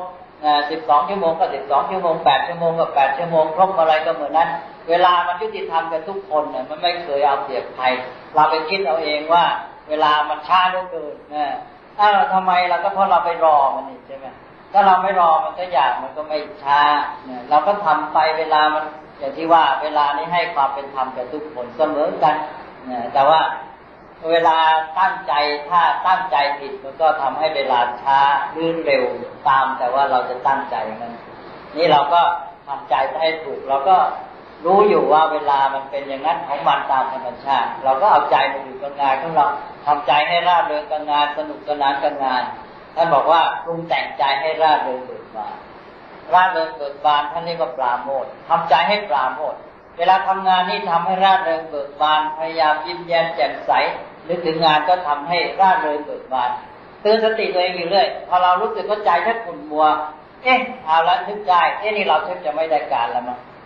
S2: 12 ชั่วโมงก็12 ชั่วโมง8 ชั่วโมงก็8 ชั่วโมงครบอะไรก็เหมือนนั้นเวลามันยุติธรรมกับทุกคนเนี่ยมันไม่เคยเอาเปรียบใครเราไปคิดเอาเองว่าเวลามันช้าเหลือเกินทำไมเราก็เพราะเราไปรอมันนี่ใช่ไหมถ้าเราไม่รอมันก็ยากมันก็ไม่ช้าเราก็ทำไปเวลามันอย่างที่ว่าเวลานี้ให้ความเป็นธรรมกับทุกคนเสมอกันแต่ว่าเวลาตั้งใจถ้าตั้งใจผิดมันก็ทำให้เวลาช้าหรือเร็วตามแต่ว่าเราจะตั้งใจนั้นนี่เราก็ทำใจให้ถูกเราก็รู้อยู่ว่าเวลามันเป็นอย่างนั้นของมันตามธรรมชาติเราก็เอาใจมาอยู่กับงานของเราทำใจให้ร่าเริงกับงานสนุกสนานกับงานท่านบอกว่าปรุงแต่งใจให้ร่าเริงเบิกบานร่าเริงเบิกบานท่านเรียกว่าปราโมทย์ทำใจให้ปราโมทย์เวลาทำงานนี่ทำให้ร่าเริงเบิกบานพยายามยิ้มแย้มแจ่มใสนึกถึงงานก็ทำให้ร่าเริงเบิกบานเตือนสติตัวเองอยู่เรื่อยพอเรารู้สึกว่าใจแทบขุ่นมัวเอาละนึกได้นี่เราแทบจะไม่ได้การแล้วมั้ง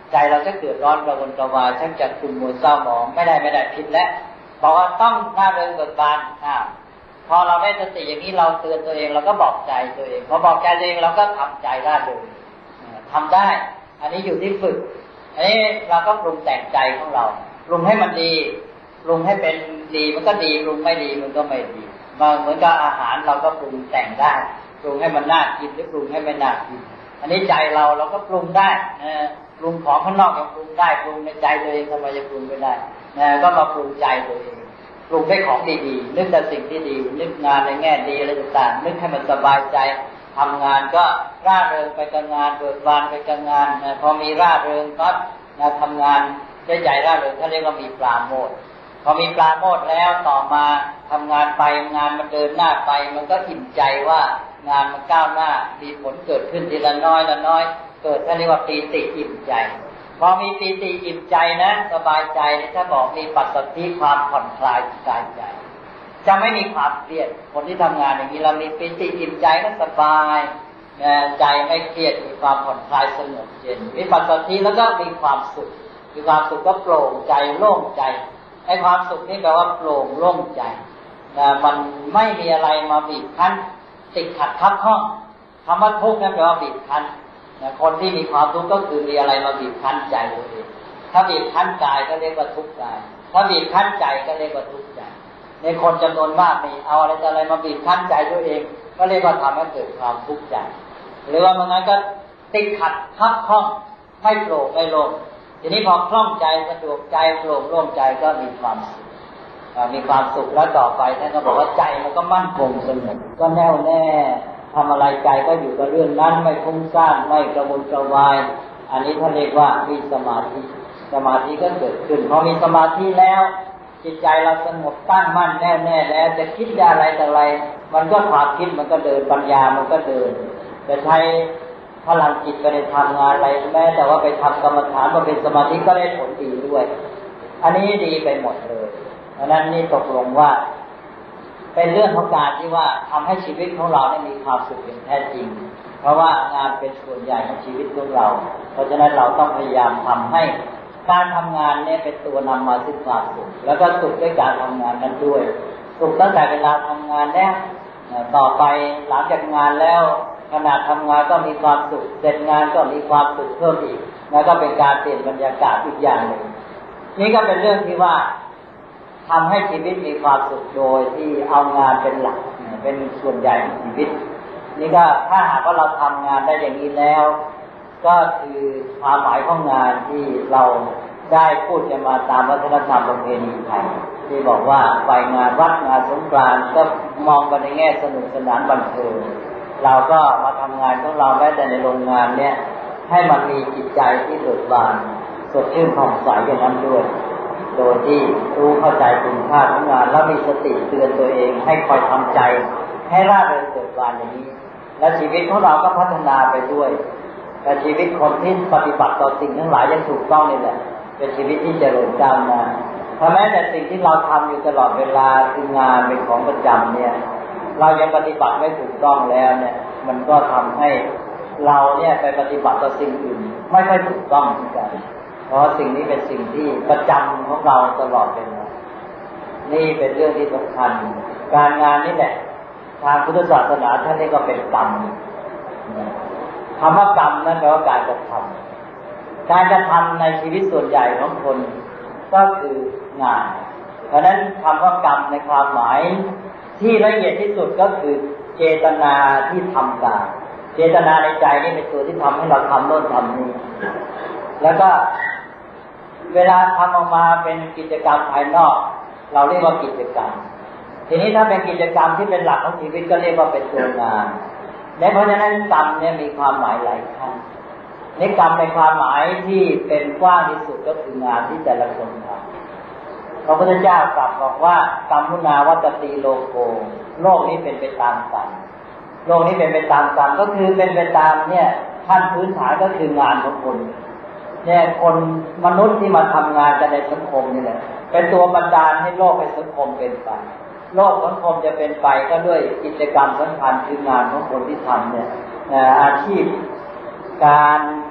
S2: ใจเราจะเกิดร้อนกระวนกระวายชักจะขุ่นมัวเศร้าหมองไม่ได้ผิดแล้วบอกว่าต้องร่าเริงเบิกบานพอเราได้สติอย่างนี้เราเตือนตัวเองเราก็บอกใจตัวเองพอบอกใจตัวเองเราก็ทำใจร่าเริงทำได้อันนี้อยู่ที่ฝึกอันนี้เราก็ปรุงแต่งใจของเราปรุงให้มันดีปรุงให้เป็นดีมันก็ดีปรุงไม่ดีมันก็ไม่ดีเหมือนกับอาหารเราก็ปรุงแต่งได้ปรุงให้มันน่ากินหรือปรุงให้ไม่น่ากินอันนี้ใจเราก็ปรุงได้ปรุงของข้างนอกยังปรุงได้ปรุงในใจตัวเองทำไมจะปรุงไม่ได้ก็มาปรุงใจตัวเองปรุงได้ของดีๆนึกแต่สิ่งที่ดีนึกงานในแง่ดีอะไรต่างๆนึกให้มันสบายใจทำงานก็ร่าเริงไปกับงานเบิกบานไปกับงานพอมีร่าเริงก็ทำงานด้วยใจร่าเริงเขาเรียกว่ามีปราโมทย์พอมีปราโมทย์แล้วต่อมาทำงานไปงานมันเดินหน้าไปมันก็อิ่มใจว่างานมันก้าวหน้ามีผลเกิดขึ้นทีละน้อยละน้อยเกิดเขาเรียกว่าปีติอิ่มใจพอมีปีติอิ่มใจนะสบายใจถ้าบอกมีปัสสัทธิความผ่อนคลายกายใจจะไม่มีความเครียดคนที่ทำงานอย่างนี้เรามีปีติอิ่มใจก็สบายใจไม่เครียดมีความผ่อนคลายสงบเย็นมีปัสสัทธิแล้วก็มีความสุขมีความสุขก็โปร่งใจโล่งใจไอ้ความสุขนี่แปลว่าโปร่งโล่งใจมันไม่มีอะไรมาบีบคั้นติดขัดคับข้องคำว่าทุกข์นั่นแปลว่าบีบคั้นคนที่มีความทุกข์ก็คือมีอะไรมาบีบคั้นใจตัวเองถ้าบีบคั้นกายก็เรียกว่าทุกข์กายถ้าบีบคั้นใจก็เรียกว่าทุกข์ใจในคนจำนวนมากมีเอาอะไรมาบีบคั้นใจตัวเองก็เรียกว่าทำให้เกิดความทุกข์ใจหรือว่าบางครั้งก็ติดขัดคับข้องไม่โปร่งไม่โล่งทีนี้พอคล่องใจสะดวกใจโปร่งโล่งใจก็มีความสุขแล้วต่อไปท่านก็บอกว่าใจมันก็มั่นคงสงบก็แน่วแน่ทำอะไรใจก็อยู่กับเรื่องนั้นไม่ฟุ้งซ่านไม่กระวนกระวายอันนี้ท่านเรียกว่ามีสมาธิก็เกิดขึ้นพอมีสมาธิแล้วจิตใจเราสงบตั้งมั่นแน่วแน่แล้วจะคิดอะไรแต่อะไรมันก็ความคิดมันก็เดินปัญญามันก็เดินจะใช้พลังจิตไปในทำงานอะไรแม้แต่ว่าไปทำกรรมฐานมาเป็นสมาธิก็ได้ผลดีด้วยอันนี้ดีไปหมดเลยเพราะนั้นนี่ตกลงว่าเป็นเรื่องของการที่ว่าทำให้ชีวิตของเราได้มีความสุขอย่างแท้จริงเพราะว่างานเป็นส่วนใหญ่ของชีวิตของเราเพราะฉะนั้นเราต้องพยายามทำให้การทำงานเนี่ยเป็นตัวนำมาซึ่งความสุขแล้วก็สุขด้วยการทำงานนั้นด้วยสุขตั้งแต่เวลาทำงานแล้วต่อไปหลังจากงานแล้วขณะทำงานก็มีความสุขเสร็จงานก็มีความสุขเพิ่มอีกแล้วก็เป็นการเปลี่ยนบรรยากาศอีกอย่างหนึ่งนี่ก็เป็นเรื่องที่ว่าทำให้ชีวิตมีความสุขโดยที่เอางานเป็นหลักเป็นส่วนใหญ่ของชีวิตนี่ก็ถ้าหากว่าเราทำงานได้อย่างนี้แล้วก็คือความหมายของงานที่เราได้พูดกันมาตามวัฒนธรรมประเพณีไทยที่บอกว่าไปงานวัดงานสงกรานต์ก็มองไปในแง่สนุกสนานบันเทิงเราก็มาทำงานของเราแม้แต่ในโรงงานเนี่ยให้มันมีจิตใจที่เบิกบานสดชื่นผ่องใสอย่างนั้นด้วยโดยที่รู้เข้าใจคุณค่าของงานแล้วมีสติเตือนตัวเองให้คอยทำใจให้ร่าเริงเบิกบานอย่างนี้และชีวิตของเราก็พัฒนาไปด้วยแต่ชีวิตคนที่ปฏิบัติต่อสิ่งทั้งหลายยังถูกต้องนี่แหละเป็นชีวิตที่เจริญก้าวหน้าถ้าแม้แต่สิ่งที่เราทำอยู่ตลอดเวลาคืองานเป็นของประจำเนี่ยเรายังปฏิบัติไม่ถูกต้องแล้วเนี่ยมันก็ทำให้เราเนี่ยไปปฏิบัติต่อสิ่งอื่นไม่ค่อยถูกต้องเหมือนกันเพราะสิ่งนี้เป็นสิ่งที่ประจำของเราตลอดเวลานี่เป็นเรื่องที่สำคัญการงานนี่แหละทางพุทธศาสนาท่านเรียกว่าเป็นกรรมคำว่ากรรมนั่นแปลว่าการกระทำในชีวิตส่วนใหญ่ของคนก็คืองานเพราะนั้นคำว่ากรรมในความหมายที่ละเอียดที่สุดก็คือเจตนาที่ทำการเจตนาในใจนี่เป็นตัวที่ทำให้เราทำโน่นทำนี่แล้วก็เวลาทำออกมาเป็นกิจกรรมภายนอกเราเรียกว่ากิจกรรมทีนี้ถ้าเป็นกิจกรรมที่เป็นหลักของชีวิตก็เรียกว่าเป็นตัวงานและเพราะฉะนั้นกรรมเนี่ยมีความหมายหลายขั้นในกรรมในความหมายที่เป็นกว้างที่สุดก็คืองานที่แต่ละคนทำพระพุทธเจ้ากลับบอกว่ากรรมุนาวัตติโลโกโลกนี้เป็นไปตามกรรมโลกนี้เป็นไปตามกรรมก็คือเป็นไปตามเนี่ยขั้นพื้นฐานก็คืองานของคนเนี่ยคนมนุษย์ที่มาทำงานกันในสังคมนี่แหละเป็นตัวบันดาลให้โลกเป็นสังคมเป็นไปโลกสังคมจะเป็นไปก็ด้วยกิจกรรมสำคัญคืองานของคนที่ทำเนี่ยอาชีพการท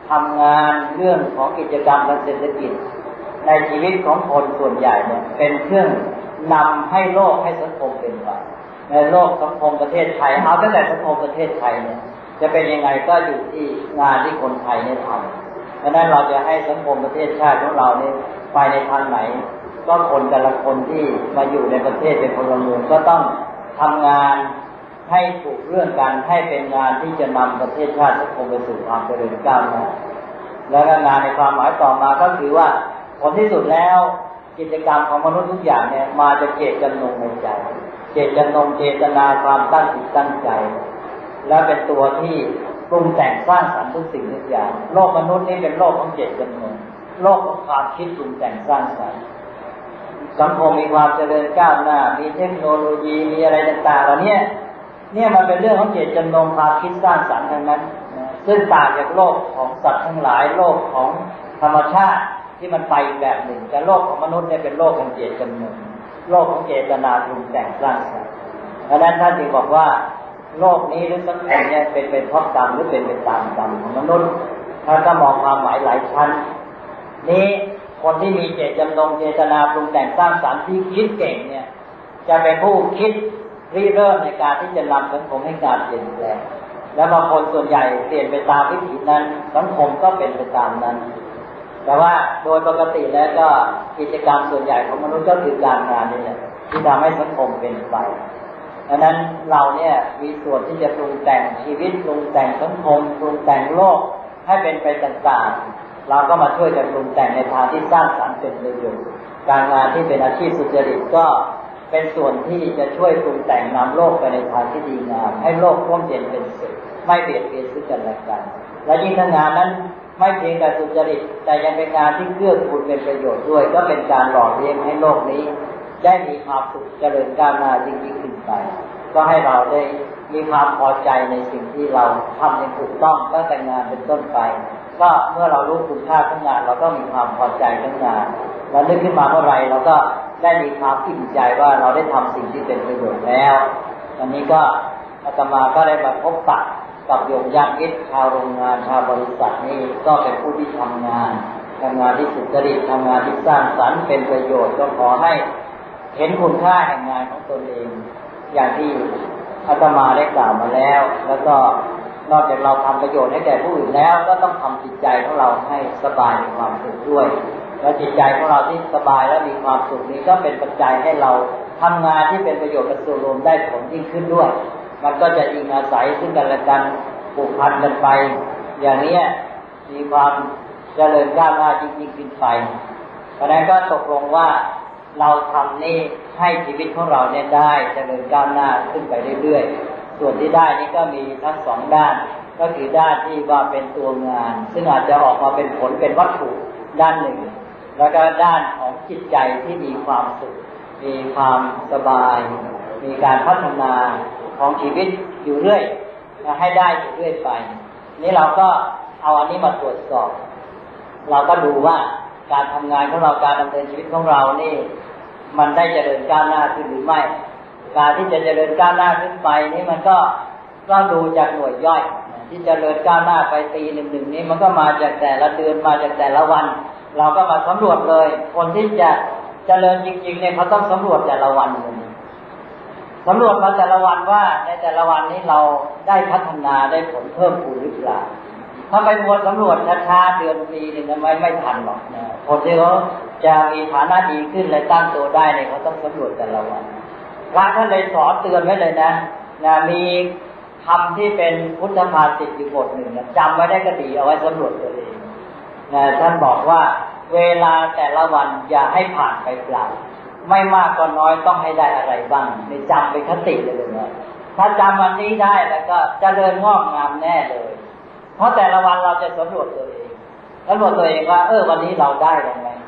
S2: ทำงานเรื่องของกิจกรรมทางเศรษฐกิจในชีวิตของคนส่วนใหญ่เนี่ยเป็นเครื่องนำให้โลกให้สังคมเป็นไปในโลกสังคมประเทศไทยเอาตั้งแต่สังคมประเทศไทยเนี่ยจะเป็นยังไงก็อยู่ที่งานที่คนไทยเนี่ยทำเพราะนั้นเราจะให้สังคมประเทศชาติของเราเนี่ยไปในทางไหนก็คนแต่ละคนที่มาอยู่ในประเทศเป็นพลเมืองก็ต้องทำงานให้ถูกเรื่องกันให้เป็นงานที่จะนำประเทศชาติสังคมไปสู่ความเจริญก้าวหน้าแล้วงานในความหมายต่อมาก็คือว่าผลที่สุดแล้วกิจกรรมของมนุษย์ทุกอย่างเนี่ยมาจากเจตจำนงในใจเจตจำนงเจตนาความตั้งจิตตั้งใจและเป็นตัวที่ปรุงแต่งสร้างสรรค์ทุกสิ่งทุกอย่างโลกมนุษย์นี่เป็นโลกของเจตจำนงโลกของความคิดปรุงแต่งสร้างสรรค์สังคมมีความเจริญก้าวหน้ามีเทคโนโลยีมีอะไรต่างๆเหล่านี้เนี่ยมันเป็นเรื่องของเจตจำนงความคิดสร้างสรรค์ทั้งนั้นซึ่งต่างจากโลกของสัตว์ทั้งหลายโลกของธรรมชาติที่มันไปแบบหนึ่งแต่โลกของมนุษย์เนี่ยเป็นโลกของเจตจำนงโลกของเจตนาปรุงแต่งสร้างสรรค์เพราะฉะนั้นท่านจึงบอกว่าโลกนี้หรือสังคมเนี่ยเป็นเพราะกรรมหรือเป็นไปตามกรรมของมนุษย์ถ้าก็มองความหมายหลายชั้นนี้คนที่มีเจตจำนงเจตนาปรุงแต่งสร้างสรรค์ที่คิดเก่งเนี่ยจะเป็นผู้คิดริเริ่มในการที่จะนำสังคมให้การเปลี่ยนแปลงแล้วบางคนส่วนใหญ่เปลี่ยนไปตามวิถีนั้นสังคมก็เป็นไปตามนั้นแต่ว่าโดยปกติแล้วก็กิจกรรมส่วนใหญ่ของมนุษย์ก็คือการงานนี่แหละที่ทำให้สังคมเป็นไปดังนั้นเราเนี่ยมีส่วนที่จะปรุงแต่งชีวิตปรุงแต่งสังคมปรุงแต่งโลกให้เป็นไปต่างๆเราก็มาช่วยกันปรุงแต่งในทางที่สร้างสรรค์เป็นประโยชน์การงานที่เป็นอาชีพสุจริตก็เป็นส่วนที่จะช่วยปรุงแต่งนำโลกไปในทางที่ดีงามให้โลกร่มเย็นเป็นสุขไม่เบียดเบียนซึ่งกันและกันและยิ่งถ้างานนั้นไม่เพียงแต่สุจริตแต่ยังเป็นงานที่เกื้อกูลเป็นประโยชน์ด้วยก็เป็นการหล่อเลี้ยงให้โลกนี้ได้มีความสุขเจริญก้าวหน้ายิ่งขึ้นไปก็ให้เราได้มีความพอใจในสิ่งที่เราทำอย่างถูกต้องตั้งแต่งานเป็นต้นไปก็เมื่อเรารู้คุณค่าของงานเราก็มีความพอใจทั้งงานแล้วนึกขึ้นมาเมื่อไรเราก็ได้มีความอิ่มใจว่าเราได้ทำสิ่งที่เป็นประโยชน์แล้วอันนี้ก็อาตมาก็ได้มาพบปะกับโยมญาติมิตรชาวโรงงานชาวบริษัทนี่ก็เป็นผู้ที่ทำงานที่สุจริตทำงานที่สร้างสรรค์เป็นประโยชน์ก็ขอให้เห็นคุณค่าแห่งงานของตนเองอย่างที่อาตมาได้กล่าวมาแล้วแล้วก็นอกจากเราทำประโยชน์ให้แก่ผู้อื่นแล้วก็ต้องทำจิตใจของเราให้สบายมีความสุขด้วยและจิตใจของเราที่สบายและมีความสุขนี้ก็เป็นปัจจัยให้เราทำงานที่เป็นประโยชน์กับส่วนรวมได้ผลยิ่งขึ้นด้วยมันก็จะอิงอาศัยซึ่งกันและกันผูกพันกันไปอย่างนี้มีความเจริญก้าวหน้ายิ่งขึ้นไปเพราะฉะนั้นก็ตกลงว่าเราทำนี่ให้ชีวิตของเราเนี่ยได้เจริญก้าวหน้าขึ้นไปเรื่อยๆส่วนที่ได้นี่ก็มีทั้งสองด้านก็คือด้านที่ว่าเป็นตัวงานซึ่งอาจจะออกมาเป็นผลเป็นวัตถุด้านหนึ่งแล้วก็ด้านของจิตใจที่มีความสุขมีความสบายมีการพัฒนาของชีวิตอยู่เรื่อยให้ได้อยู่เรื่อยไปนี่เราก็เอาอันนี้มาตรวจสอบเราก็ดูว่าการทำงานของเราการดำเนินชีวิตของเรานี่มันได้เจริญก้าวหน้าขึ้นหรือไม่การที่จะเจริญก้าวหน้าขึ้นไปนี่มันก็ดูจากหน่วยย่อยที่เจริญก้าวหน้าไปปีหนึ่งนี้มันก็มาจากแต่ละเดือนมาจากแต่ละวันเราก็มาสำรวจเลยคนที่จะเจริญจริงๆเนี่ยเขาต้องสำรวจแต่ละวันสำรวจมาแต่ละวันว่าในแต่ละวันนี้เราได้พัฒนาได้ผลเพิ่มพูนหรือเปล่าถ้าไปมัวสำรวจช้าๆเดือนปีหนึ่งนั้นไม่ทันหรอกนะคนที่เขาจะมีฐานะดีขึ้นและตั้งตัวได้เนี่ยเขาต้องสำรวจแต่ละวันพระท่านเลยสอนเตือนไว้เลยนะมีคำที่เป็นพุทธภาษิตอยู่บทหนึ่งจำไว้ได้ก็ดีเอาไว้สำรวจตัวเองท่านบอกว่าเวลาแต่ละวันอย่าให้ผ่านไปเปล่าไม่มากก็น้อยต้องให้ได้อะไรบ้างในจำเป็นคติเลยนะถ้าจำวันนี้ได้แล้วก็เจริญงอกงามแน่เลยเพราะแต่ละวันเราจะสำรวจตัวเองว่าวันนี้เราได้ยังไง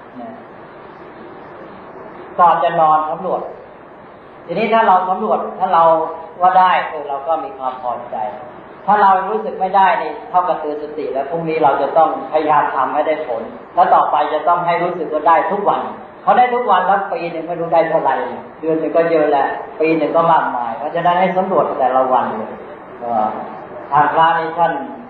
S2: ก่อนจะนอนสำรวจทีนี้ถ้าเราสำรวจถ้าเราว่าได้เราก็มีความพอใจถ้าเรารู้สึกไม่ได้นี่เท่ากับเตือนสติแล้วพรุ่งนี้เราจะต้องพยายามทำให้ได้ผลแล้วต่อไปจะต้องให้รู้สึกว่าได้ทุกวันเขาได้ทุกวันแล้วปีหนึ่งไม่รู้ได้เท่าไหร่เดือนหนึ่งก็เยอะแล้วปีหนึ่งก็มากมายเพราะฉะนั้นให้สำรวจแต่ละวันเลยทางพระนี่ท่าน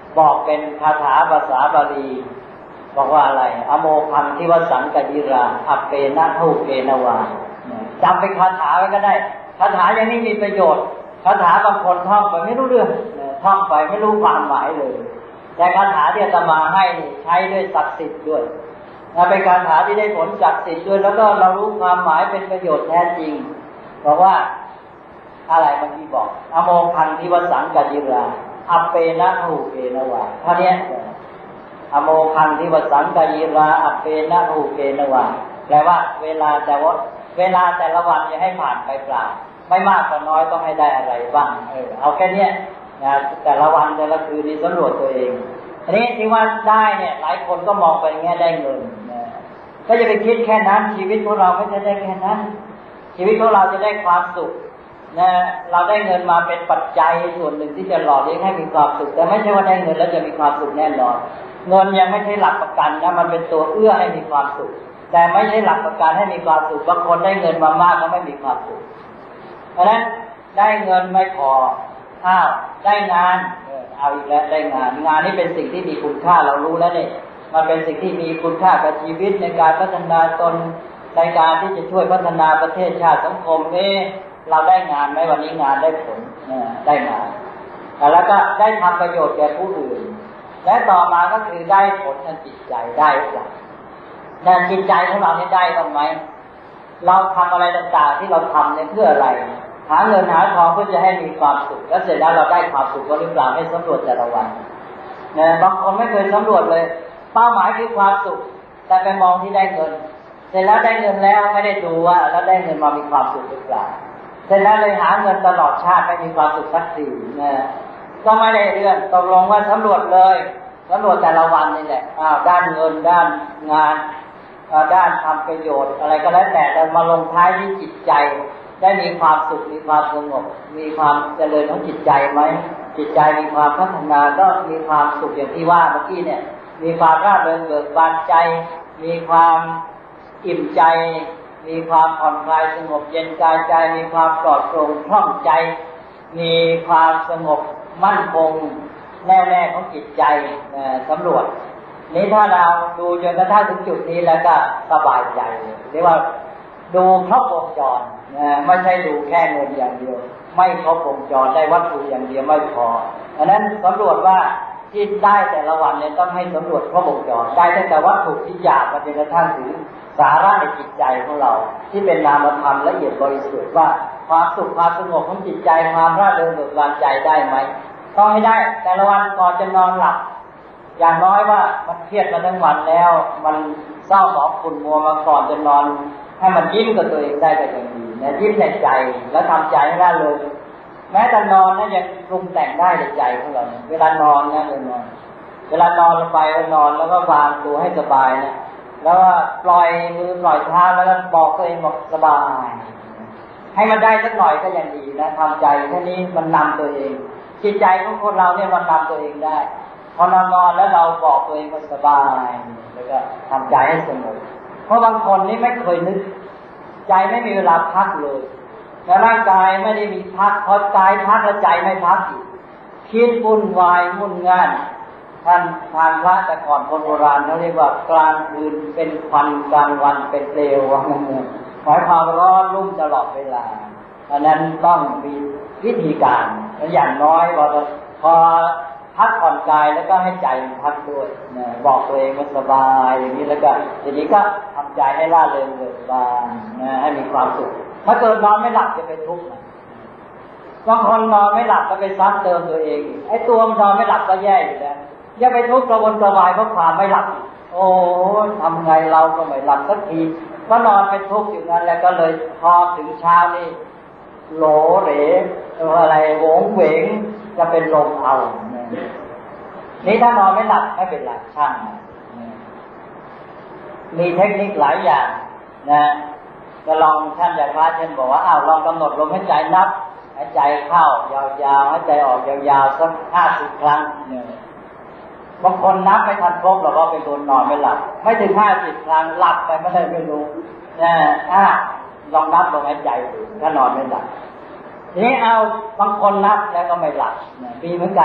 S2: บอกเป็นคาถาภาษาบาลีบอกว่าอะไรอโมคังทิวสังกยิราอัปเปนะทุเกนวาจำเป็นคาถาไว้ก็ได้คาถาอย่างนี้มีประโยชน์คาถาบางคนท่องไปไม่รู้เรื่องท่องไปไม่รู้ความหมายเลยแต่คาถาที่อาตมาให้ใช้ด้วยศักดิ์สิทธิ์ด้วยเป็นคาถาที่ได้ผลศักดิ์สิทธิ์ด้วยแล้วก็เรารู้ความหมายเป็นประโยชน์แท้จริงบอกว่าอะไรเมื่อกี้บอกอโมคังทิวสังกยิราอัปเปนะทุเกนวาเท่านี้อโมคังทิวสังกยิราอัปเปนะทุเกนวาแปลว่าเวลาแต่ละวันอย่าให้ผ่านไปเปล่าไม่มากก็น้อยต้องให้ได้อะไรบ้างเอาแค่นี้นะแต่ละวันแต่ละคืนนี้สำรวจตัวเองอันนี้ที่ว่าได้เนี่ยหลายคนก็มองไปแง่ได้เงินนะก็จะไปคิดแค่นั้นชีวิตของเราไม่ใช่ได้แค่นั้นชีวิตของเราจะได้ความสุขนะเราได้เงินมาเป็นปัจจัยส่วนหนึ่งที่จะหล่อเลี้ยงให้มีความสุขแต่ไม่ใช่ว่าได้เงินแล้วจะมีความสุขแน่นอนเงินยังไม่ใช่หลักประกันนะมันเป็นตัวเอื้อให้มีความสุขแต่ไม่ใช่หลักประกันให้มีความสุขบางคนได้เงินมามากแล้วไม่มีความสุขเพราะฉะนั้นได้เงินไม่พอได้งานเอาอีกแล้วได้งานนี้เป็นสิ่งที่มีคุณค่าเรารู้แล้วเนี่ยมันเป็นสิ่งที่มีคุณค่ากับชีวิตในการพัฒนาตนในการที่จะช่วยพัฒนาประเทศชาติสังคมเราได้งานไหมวันนี้งานได้ผลได้งานแล้วก็ได้ทำประโยชน์แก่ผู้อื่นและต่อมาก็คือได้ผลทางจิตใจได้หรือเปล่าแต่จิตใจของเราได้บ้างไหมเราทำอะไรต่างๆที่เราทำเนี่ยเพื่ออะไรหาเงินหาทองเพื่อจะให้มีความสุขแล้วเสร็จแล้วเราได้ความสุขหรือเปล่าให้สำรวจแต่ละวันบางคนไม่เคยสำรวจเลยเป้าหมายคือความสุขแต่ไปมองที่ได้เงินเสร็จแล้วได้เงินแล้วไม่ได้ดูว่าแล้วได้เงินมามีความสุขหรือเปล่าเสร็จแล้วเลยหาเงินตลอดชาติไม่มีความสุขสักทีก็ไม่ได้เรื่องตกลงว่าสำรวจเลยสำรวจแต่ละวันนี่แหละด้านเงินด้านงานด้านทำประโยชน์อะไรก็แล้วแต่มาลงท้ายที่จิตใจได้มีความสุขมีความสงบมีความเจริญของจิตใจไหมจิตใจมีความพัฒนาก็มีความสุขอย่างที่ว่าเมื่อกี้เนี่ยมีความร่าเริงเบิกบานใจมีความอิ่มใจมีความผ่อนคลายสงบเย็นกายใจมีความปลอดโปร่งคล่องใจมีความสงบมั่นคงแน่วแน่ของจิตใจสำรวจนี้ถ้าเราดูจนกระทั่งถึงจุดนี้แล้วก็สบายใจเรียกว่าดูครบวงจรไม่ใช่ดูแค่เงินอย่างเดียวไม่ครบวงจรได้วัตถุอย่างเดียวไม่พออันนั้นสำรวจว่าที่ได้แต่ละวันเนี่ยต้องให้สำรวจครบวงจรได้ตั้งแต่วัตถุที่หยาบมาจนกระทั่งถึงสาระในจิตใจของเราที่เป็นนามธรรมละเอียดบริสุทธิ์ว่าความสุขความสงบของจิตใจความร่าเริงเบิกบานใจได้ไหมต้องให้ได้แต่ละวันก่อนจะนอนหลับอย่างน้อยว่ามันเครียดมาทั้งวันแล้วมันเศร้าหมองขุ่นมัวมาก่อนจะนอนให้มันยิ้มกับตัวเองได้ก็ยังดีนะยิ้มในใจแล้วทำใจให้ร่าเริงแม้แต่นอนนะยังปรุงแต่งได้ในใจของเราเวลานอนนะเวลานอนลงไปนอนแล้วก็วางตัวให้สบายนะแล้วก็ปล่อยมือปล่อยเท้าแล้วก็บอกตัวเองบอกสบายให้มันได้สักหน่อยก็ยังดีนะทำใจแค่นี้มันนำตัวเองจิตใจของคนเราเนี่ยมันนำตัวเองได้พอนอนแล้วเราบอกตัวเองว่าสบายแล้วก็ทำใจให้สงบเพราะบางคนนี่ไม่เคยนึกใจไม่มีเวลาพักเลยแล้วร่างกายไม่ได้มีพักพอกายพักแล้วใจไม่พักอีกคิดวุ่นวายมุ่นง่านท่านทานพระแต่ก่อนคนโบราณเขาเรียกว่ากลางคืนเป็นควันกลางวันเป็นเปลวว่างั้นเลยหมายความร้อนรุ่มตลอดเวลาเพราะนั้นต้องมีวิธีการอย่างน้อยพอพักผ่อนกายแล้วก็ให้ใจมันพักด้วยบอกตัวเองว่าสบายอย่างนี้แล้วก็ทีนี้ก็ทำใจให้ร่าเริงเบิกบานให้มีความสุขถ้าเกิดนอนไม่หลับจะเป็นทุกข์บางคนนอนไม่หลับก็ไปซ้ำเติมตัวเองไอ้ตัวมันนอนไม่หลับก็แย่อยู่แล้วอย่าไปทุกข์กระวนกระวายเพราะความไม่หลับโอ้ทำไงเราก็ไม่หลับสักทีก็นอนไปทุกข์อยู่นั้นแล้วก็เลยพอถึงเช้านี่โหลเหลอะไรโหงเหวงจะเป็นลมเอานี่ถ้านอนไม่หลับไม่เป็นไรช่างมีเทคนิคหลายอย่างนะก็ลองท่านอย่างพระท่านบอกว่าลองกำหนดลมหายใจนับหายใจเข้ายาวๆหายใจออกยาวๆสัก50 ครั้งบางคนนับไม่ทันครบแล้วก็เป็นคนนอนไม่หลับไม่ถึง50 ครั้งหลับไปไม่รู้ลองนับลมหายใจดูถ้านอนไม่หลับทีนี้บางคนนับแล้วก็ไม่หลับมีเหมือนกัน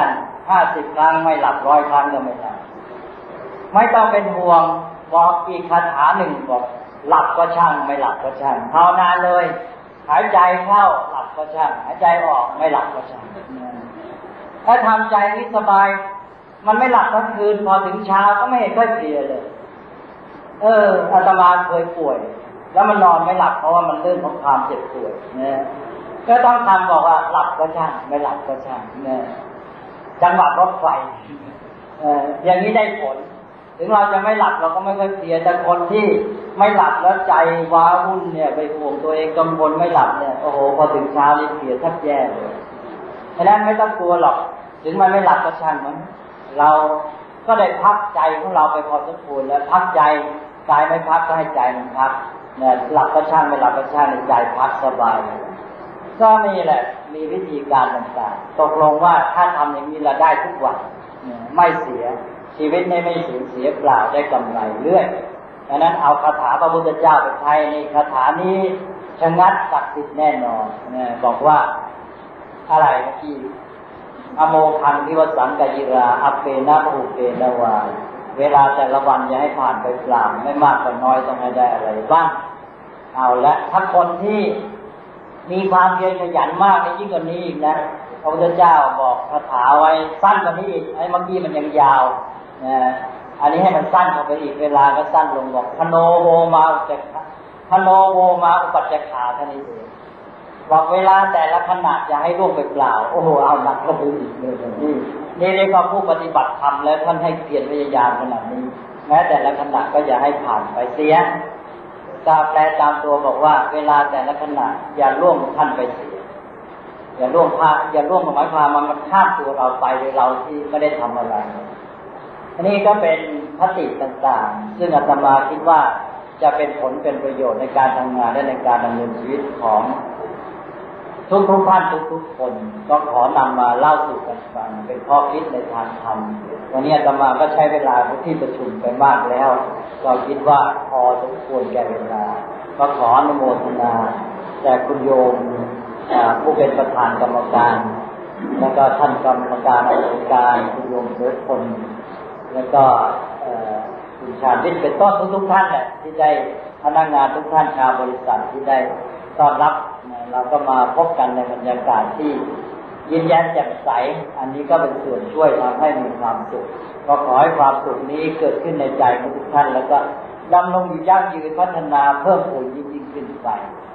S2: 50 ครั้งไม่หลับ100 ครั้งก็ไม่หลับไม่ต้องเป็นห่วงบอกอีกคาถาหนึ่งบอกหลับก็ช่างไม่หลับก็ช่างภาวนาเลยหายใจเข้าหลับก็ช่างหายใจออกไม่หลับก็ช่างถ้าทำใจนี้สบายมันไม่หลับทั้งคืนพอถึงเช้าก็ไม่เห็นค่อยเพลียเลยอาตมาเคยป่วยแล้วมันนอนไม่หลับเพราะว่ามันเรื่องของความเจ็บป่วยเนี่ยก็ต้องทำบอกว่าหลับก็ช่างไม่หลับก็ช่างเนี่ยจังหวะรถไฟอย่างนี้ได้ผลถึงเราจะไม่หลับเราก็ไม่ค่อยเพลียแต่คนที่ไม่หลับแล้วใจว้าวุ่นเนี่ยไปห่วงตัวเองกังวลไม่หลับเนี่ยโอ้โหพอถึงเช้านี่เพลียแทบแย่เลยฉะนั้นไม่ต้องกลัวหรอกถึงมันไม่หลับก็ช่างมันเราก็ได้พักใจของเราไปพอสมควรแล้วพักใจกายไม่พักก็ให้ใจมันพักเนี่ยหลับก็ช่างไม่หลับก็ช่างในใจพักสบายก็มีแหละมีวิธีการต่างๆตกลงว่าถ้าทำอย่างนี้เราได้ทุกวันไม่เสียชีวิตไม่สูญเสียเปล่าได้กำไรเรื่อยดังนั้นเอาคาถาพระพุทธเจ้าไปใช้ในคาถานี้ชะงัดศักดิ์สิทธิ์แน่นอนบอกว่าอะไรเมื่อกี้อโมคังทิวสังกยิราอัปเปนะภูเปนะวาเวลาแต่ละวันอย่าให้ผ่านไปเปล่าไม่มากก็น้อยต้องให้ได้อะไรบ้างเอาละถ้าคนที่มีความเพียรขยันมากยิ่งกว่านี้อีกนะพระพุทธเจ้าบอกคาถาไว้สั้นกว่านี้อีกไอ้เมื่อกี้มันยังยาวอันนี้ให้มันสั้นเข้าไปอีกเวลาก็สั้นลงบอกพโนโวมาอุปัจจพโนโวมาอุปัจจขาท่านี้เองบอกเวลาแต่ละขณะอย่าให้ล่วงไปเปล่าโอ้โหเอาหนักก็พูดอีกเลยนี่เรียกว่าผู้ปฏิบัติธรรมแล้วท่านให้เพียรพยายามขนาดนี้แม้แต่ละขณะก็อย่าให้ผ่านไปเสียตาแปลตามตัวบอกว่าเวลาแต่ละขณะอย่าล่วงท่านไปเสียอย่าล่วงหมายความมันข้ามตัวเราไปโดยเราที่ไม่ได้ทำอะไรอันนี้ก็เป็นคติต่างๆซึ่งอาตมาคิดว่าจะเป็นผลเป็นประโยชน์ในการทำงานและในการดำเนินชีวิตของทุกท่านทุกคนก็ขอนำมาเล่าสู่กันฟังเป็นข้อคิดในทางธรรมวันนี้อาตมาก็ใช้เวลาที่ประชุมไปมากแล้วก็คิดว่าพอสมควรแก่เวลาก็ขออนุโมทนาแต่คุณโยมผู้เป็นประธานกรรมการแล้วก็ท่านกรรมการอธิการคุณโยมเสือคนแล้วก็คุณชาญวิทย์เป็นต้นทุกท่านแหละที่ได้พนักงานทุกท่านชาวบริษัทที่ได้ต้อนรับเราก็มาพบกันในบรรยากาศที่ยิ้มแย้มแจ่มใสอันนี้ก็เป็นส่วนช่วยทำให้มีความสุขก็ขอให้ความสุขนี้เกิดขึ้นในใจของทุกท่านแล้วก็ดำรงอยู่ยั่งยืนพัฒนาเพิ่มพูนยิ่งขึ้นไป